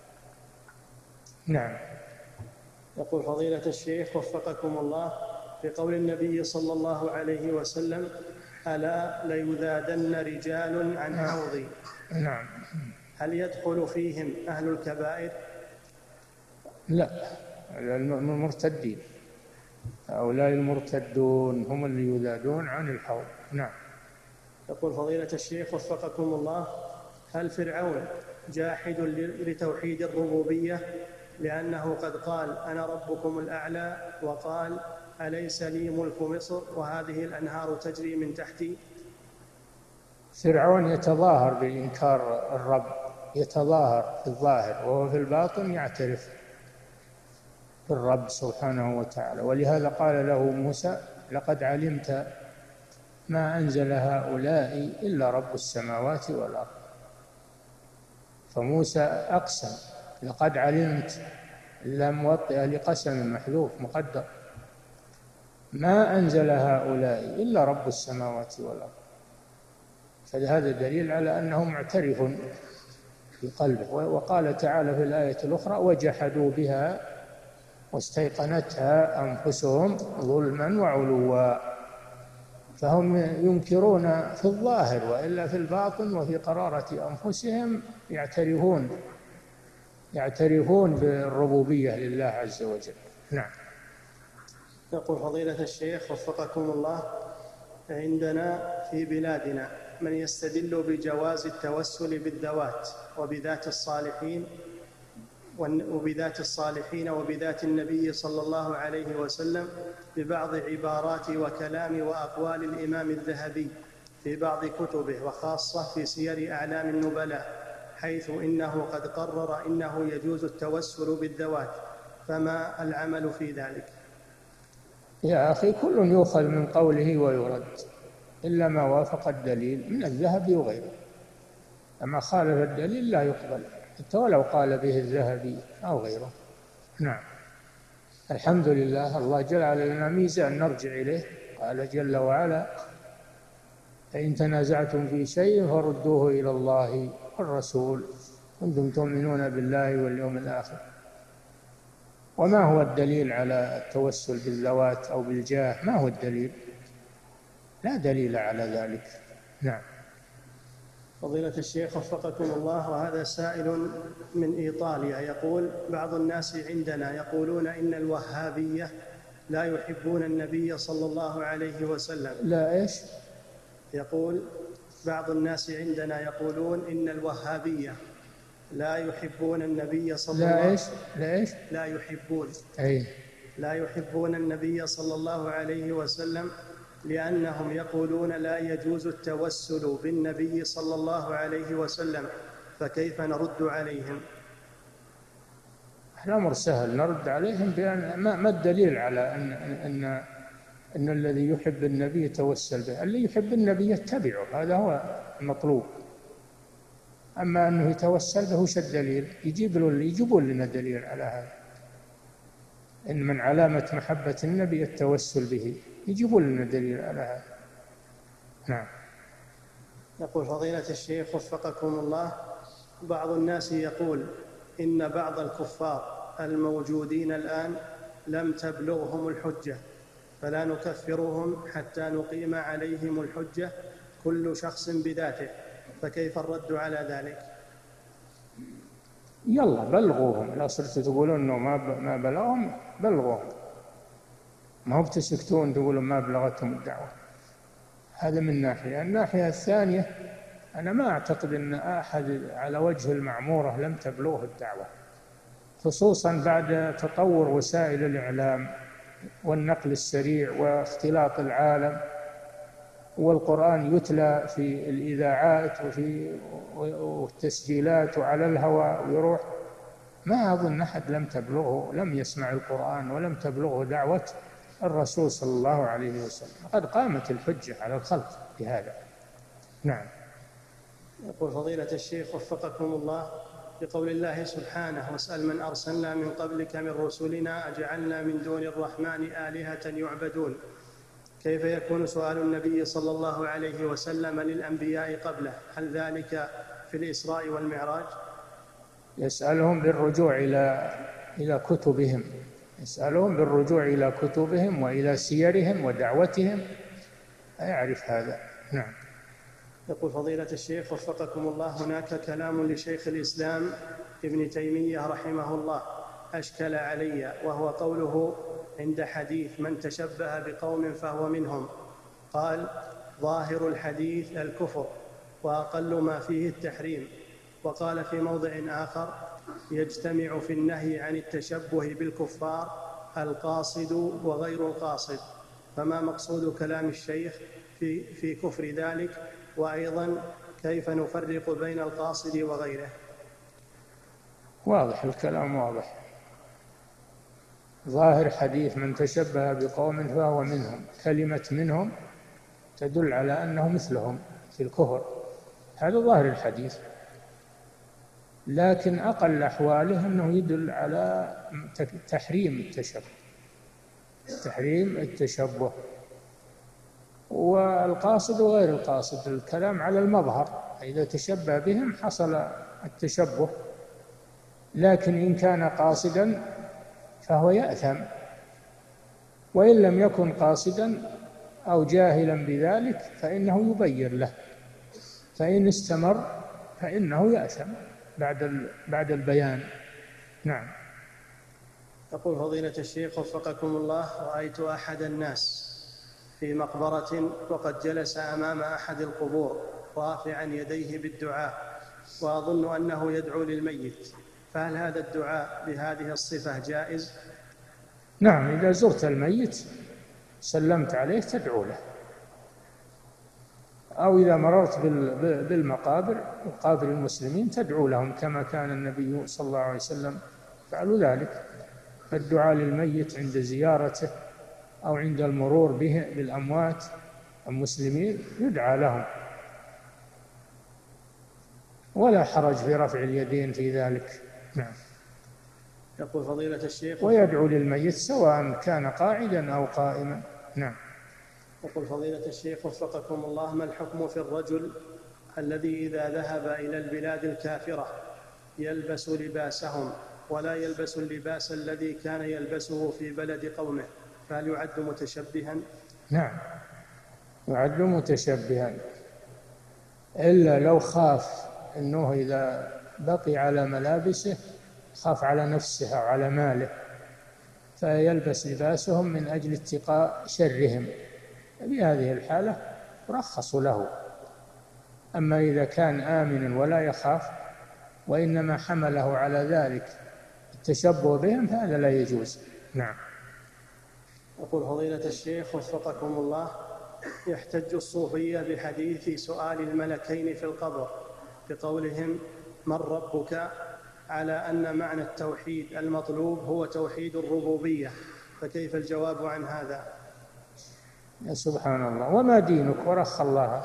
نعم. يقول فضيلة الشيخ وفقكم الله، في قول النبي صلى الله عليه وسلم ألا ليذادن رجال عن حوضي، نعم، هل يدخل فيهم أهل الكبائر؟ لا، المرتدين، هؤلاء المرتدون هم اللي يذادون عن الحوض. نعم. يقول فضيلة الشيخ وفقكم الله، هل فرعون جاحد لتوحيد الربوبية لأنه قد قال أنا ربكم الأعلى، وقال أليس لي ملك مصر وهذه الأنهار تجري من تحتي؟ فرعون يتظاهر بإنكار الرب، يتظاهر في الظاهر، وهو في الباطن يعترف بالرب سبحانه وتعالى، ولهذا قال له موسى لقد علمت ما أنزل هؤلاء إلا رب السماوات والأرض. فموسى أقسم لقد علمت، لا موطئ لقسم محذوف مقدر، ما أنزل هؤلاء إلا رب السماوات والأرض، فهذا دليل على أنه معترف في قلبه. وقال تعالى في الآية الأخرى وجحدوا بها واستيقنتها أنفسهم ظلما وعلوا، فهم ينكرون في الظاهر وإلا في الباطن وفي قرارة أنفسهم يعترفون يعترفون بالربوبية لله عز وجل. نعم. يقول فضيلة الشيخ وفقكم الله، عندنا في بلادنا من يستدل بجواز التوسل بالذوات وبذات الصالحين وبذات الصالحين وبذات النبي صلى الله عليه وسلم ببعض عبارات وكلام وأقوال الإمام الذهبي في بعض كتبه، وخاصة في سير أعلام النبلاء، حيث إنه قد قرر إنه يجوز التوسل بالذوات، فما العمل في ذلك؟ يا أخي كل يؤخذ من قوله ويرد إلا ما وافق الدليل من الذهبي وغيره، أما خالف الدليل لا يقبل حتى ولو قال به الذهبي أو غيره. نعم. الحمد لله، الله جل لنا ميزان نرجع إليه، قال جل وعلا فإن تنازعتم في شيء فردوه إلى الله والرسول كنتم تؤمنون بالله واليوم الآخر. وما هو الدليل على التوسل بالذوات أو بالجاه؟ ما هو الدليل؟ لا دليل على ذلك. نعم. فضيلة الشيخ وفقكم الله، وهذا سائل من إيطاليا يقول بعض الناس عندنا يقولون إن الوهابية لا يحبون النبي صلى الله عليه وسلم. لا إيش؟ يقول بعض الناس عندنا يقولون إن الوهابية لا يحبون النبي صلى لا الله إيش لا إيش لا يحبون أي لا يحبون النبي صلى الله عليه وسلم لأنهم يقولون لا يجوز التوسل بالنبي صلى الله عليه وسلم، فكيف نرد عليهم؟ الأمر سهل، نرد عليهم بأن ما, ما الدليل على أن, أن, أن الذي يحب النبي يتوسل به؟ اللي يحب النبي يتبعه، هذا هو المطلوب. أما أنه يتوسل به وش الدليل؟ يجيب له يجيبون لنا دليل على هذا، إن من علامة محبة النبي التوسل به، يجيبون لنا دليل على هذا. نعم. يقول فضيلة الشيخ وفقكم الله، بعض الناس يقول إن بعض الكفار الموجودين الآن لم تبلغهم الحجة، فلا نكفرهم حتى نقيم عليهم الحجة كل شخص بذاته، فكيف الرد على ذلك؟ يلا بلغوهم، لا صرتوا تقولون انه ما ما بلغهم، بلغوهم، ما هو بتسكتون تقولون ما بلغتهم الدعوة. هذا من ناحية. الناحية الثانية، أنا ما أعتقد أن أحد على وجه المعمورة لم تبلغه الدعوة، خصوصا بعد تطور وسائل الإعلام والنقل السريع واختلاط العالم، والقرآن يتلى في الإذاعات وفي والتسجيلات وعلى الهواء ويروح. ما أظن أحد لم تبلغه، لم يسمع القرآن ولم تبلغه دعوة الرسول صلى الله عليه وسلم. قد قامت الحجة على الخلق بهذا. نعم. يقول فضيلة الشيخ وفقكم الله، بقول الله سبحانه واسأل من أرسلنا من قبلك من رسلنا أجعلنا من دون الرحمن آلهة يعبدون، كيف يكون سؤال النبي صلى الله عليه وسلم للأنبياء قبله؟ هل ذلك في الإسراء والمعراج؟ يسألهم بالرجوع إلى إلى كتبهم، يسألهم بالرجوع إلى كتبهم وإلى سيرهم ودعوتهم، يعرف هذا. نعم. يقول فضيلة الشيخ وفقكم الله، هناك كلام لشيخ الإسلام ابن تيمية رحمه الله أشكل علي، وهو قوله عند حديث من تشبه بقوم فهو منهم، قال ظاهر الحديث الكفر وأقل ما فيه التحريم، وقال في موضع آخر يجتمع في النهي عن التشبه بالكفار القاصد وغير القاصد، فما مقصود كلام الشيخ في, في كفر ذلك؟ وأيضا كيف نفرق بين القاصد وغيره؟ واضح الكلام، واضح. ظاهر حديث من تشبه بقوم فهو منهم، كلمة منهم تدل على أنه مثلهم في الكفر، هذا ظاهر الحديث. لكن أقل أحواله أنه يدل على تحريم التشبه، تحريم التشبه. والقاصد وغير القاصد الكلام على المظهر، إذا تشبه بهم حصل التشبه، لكن إن كان قاصدا فهو يأثم، وإن لم يكن قاصدا أو جاهلا بذلك فإنه يبين له، فإن استمر فإنه يأثم بعد بعد البيان. نعم. يقول فضيلة الشيخ وفقكم الله، رأيت أحد الناس في مقبرة وقد جلس أمام أحد القبور رافعا يديه بالدعاء، وأظن أنه يدعو للميت، فهل هذا الدعاء بهذه الصفة جائز؟ نعم، إذا زرت الميت سلمت عليه تدعو له، أو إذا مررت بالمقابر مقابر المسلمين تدعو لهم، كما كان النبي صلى الله عليه وسلم فعلوا ذلك. فالدعاء للميت عند زيارته أو عند المرور به بالأموات المسلمين يدعى لهم، ولا حرج في رفع اليدين في ذلك. نعم. يقول فضيلة الشيخ ويدعو للميت سواء كان قاعدا أو قائما. نعم. يقول فضيلة الشيخ وفقكم الله، ما الحكم في الرجل الذي إذا ذهب إلى البلاد الكافرة يلبس لباسهم ولا يلبس اللباس الذي كان يلبسه في بلد قومه، فهل يعد متشبها؟ نعم، يعد متشبها، إلا لو خاف أنه إذا بقي على ملابسه خاف على نفسه أو على ماله، فيلبس لباسهم من أجل اتقاء شرهم، في هذه الحالة رخصوا له. أما إذا كان آمنا ولا يخاف وإنما حمله على ذلك التشبه بهم، فهذا لا يجوز. نعم. يقول فضيلة الشيخ وفقكم الله: يحتج الصوفية بحديث سؤال الملكين في القبر بقولهم من ربك، على أن معنى التوحيد المطلوب هو توحيد الربوبية، فكيف الجواب عن هذا؟ يا سبحان الله، وما دينك ورخ الله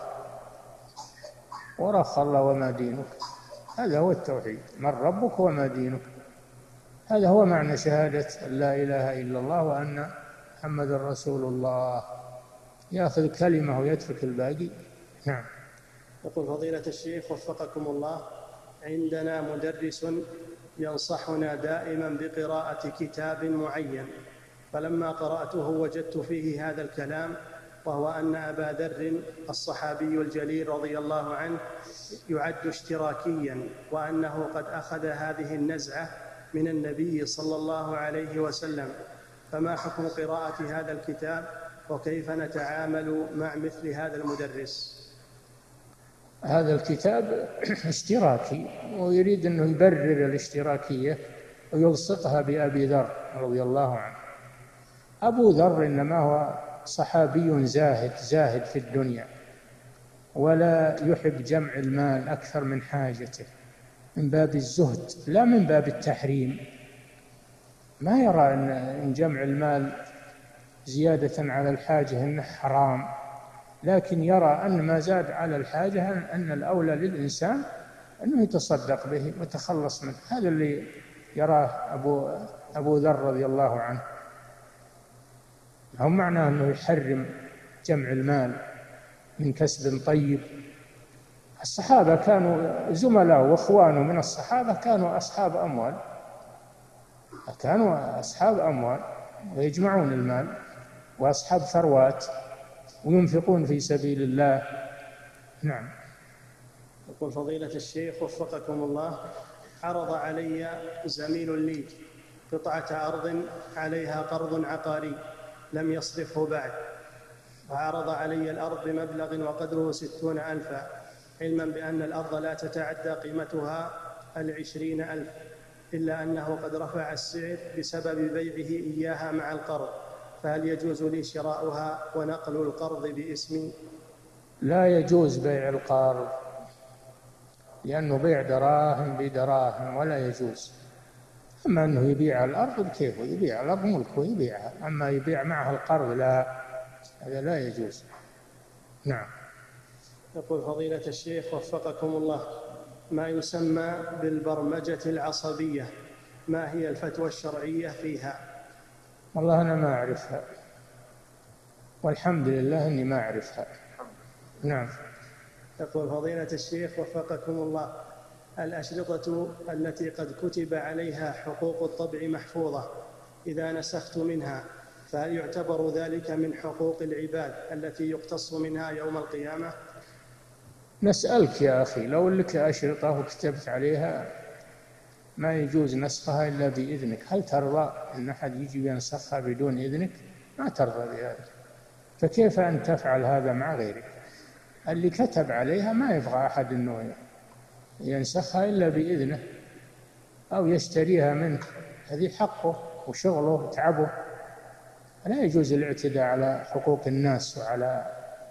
ورخ الله وما دينك، هذا هو التوحيد، من ربك وما دينك، هذا هو معنى شهادة لا إله إلا الله وأن محمد رسول الله، يأخذ كلمة ويترك الباقي. نعم. يقول فضيلة الشيخ وفقكم الله: عندنا مدرس ينصحنا دائما بقراءة كتاب معين، فلما قرأته وجدت فيه هذا الكلام، وهو أن أبا ذر الصحابي الجليل رضي الله عنه يعد اشتراكيا، وأنه قد أخذ هذه النزعة من النبي صلى الله عليه وسلم، فما حكم قراءة هذا الكتاب، وكيف نتعامل مع مثل هذا المدرس؟ هذا الكتاب اشتراكي، ويريد أنه يبرر الاشتراكية ويلصقها بأبي ذر رضي الله عنه. أبو ذر إنما هو صحابي زاهد زاهد في الدنيا، ولا يحب جمع المال أكثر من حاجته، من باب الزهد لا من باب التحريم. ما يرى أن جمع المال زيادة على الحاجة أنه حرام، لكن يرى أن ما زاد على الحاجة أن الأولى للإنسان أنه يتصدق به ويتخلص منه. هذا اللي يراه أبو, أبو ذر رضي الله عنه. هم معناه أنه يحرم جمع المال من كسب طيب. الصحابة كانوا زملاء وأخوانه من الصحابة كانوا أصحاب أموال، كانوا أصحاب أموال ويجمعون المال، وأصحاب ثروات وينفقون في سبيل الله. نعم. يقول فضيلة الشيخ وفقكم الله: عرض علي زميل لي قطعة أرض عليها قرض عقاري لم يصرفه بعد، وعرض علي الأرض بمبلغ وقدره ستون ألفا، علما بأن الأرض لا تتعدى قيمتها العشرين ألف، إلا أنه قد رفع السعر بسبب بيعه إياها مع القرض، فهل يجوز لي شراؤها ونقل القرض باسمي؟ لا يجوز بيع القرض، لأنه بيع دراهم بدراهم ولا يجوز. أما أنه يبيع الأرض بكيفه، يبيع الأرض ملكه يبيعها، أما يبيع معها القرض لا، هذا لا يجوز. نعم. يقول فضيلة الشيخ وفقكم الله: ما يسمى بالبرمجة العصبية، ما هي الفتوى الشرعية فيها؟ والله أنا ما أعرفها، والحمد لله أني ما أعرفها. نعم. يقول فضيلة الشيخ وفقكم الله: الأشرطة التي قد كتب عليها حقوق الطبع محفوظة إذا نسخت منها، فهل يعتبر ذلك من حقوق العباد التي يقتص منها يوم القيامة؟ نسألك يا أخي، لو لك أشرطة وكتبت عليها ما يجوز نسخها إلا بإذنك، هل ترضى أن أحد يجي ينسخها بدون إذنك؟ ما ترضى بهذا، فكيف أن تفعل هذا مع غيرك؟ اللي كتب عليها ما يبغى أحد أنه ينسخها إلا بإذنه أو يشتريها منه، هذه حقه وشغله وتعبه، لا يجوز الاعتداء على حقوق الناس وعلى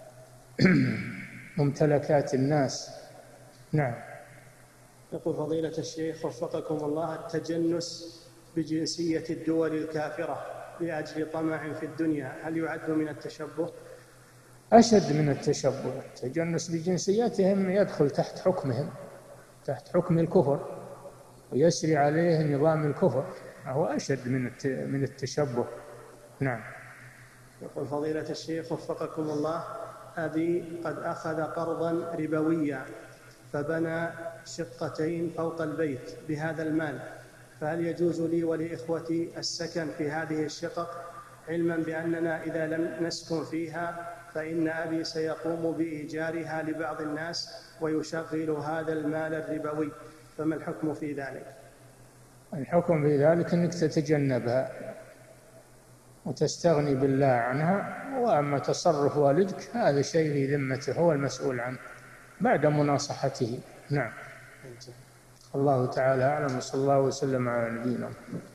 ممتلكات الناس. نعم. يقول فضيلة الشيخ وفقكم الله: التجنس بجنسية الدول الكافرة لأجل طمع في الدنيا، هل يعد من التشبه؟ أشد من التشبه. التجنس بجنسياتهم يدخل تحت حكمهم، تحت حكم الكفر، ويسري عليه نظام الكفر، هو أشد من من التشبه. نعم. يقول فضيلة الشيخ وفقكم الله: أبي قد أخذ قرضا ربويا فبنى شقتين فوق البيت بهذا المال، فهل يجوز لي ولإخوتي السكن في هذه الشقق، علما بأننا إذا لم نسكن فيها فإن أبي سيقوم بإيجارها لبعض الناس ويشغل هذا المال الربوي، فما الحكم في ذلك؟ الحكم في ذلك أنك تتجنبها وتستغني بالله عنها، وأما تصرف والدك هذا شيء في ذمته، هو المسؤول عنه بعد مناصحته. نعم. الله تعالى أعلم، وصلى الله وسلم على نبينا.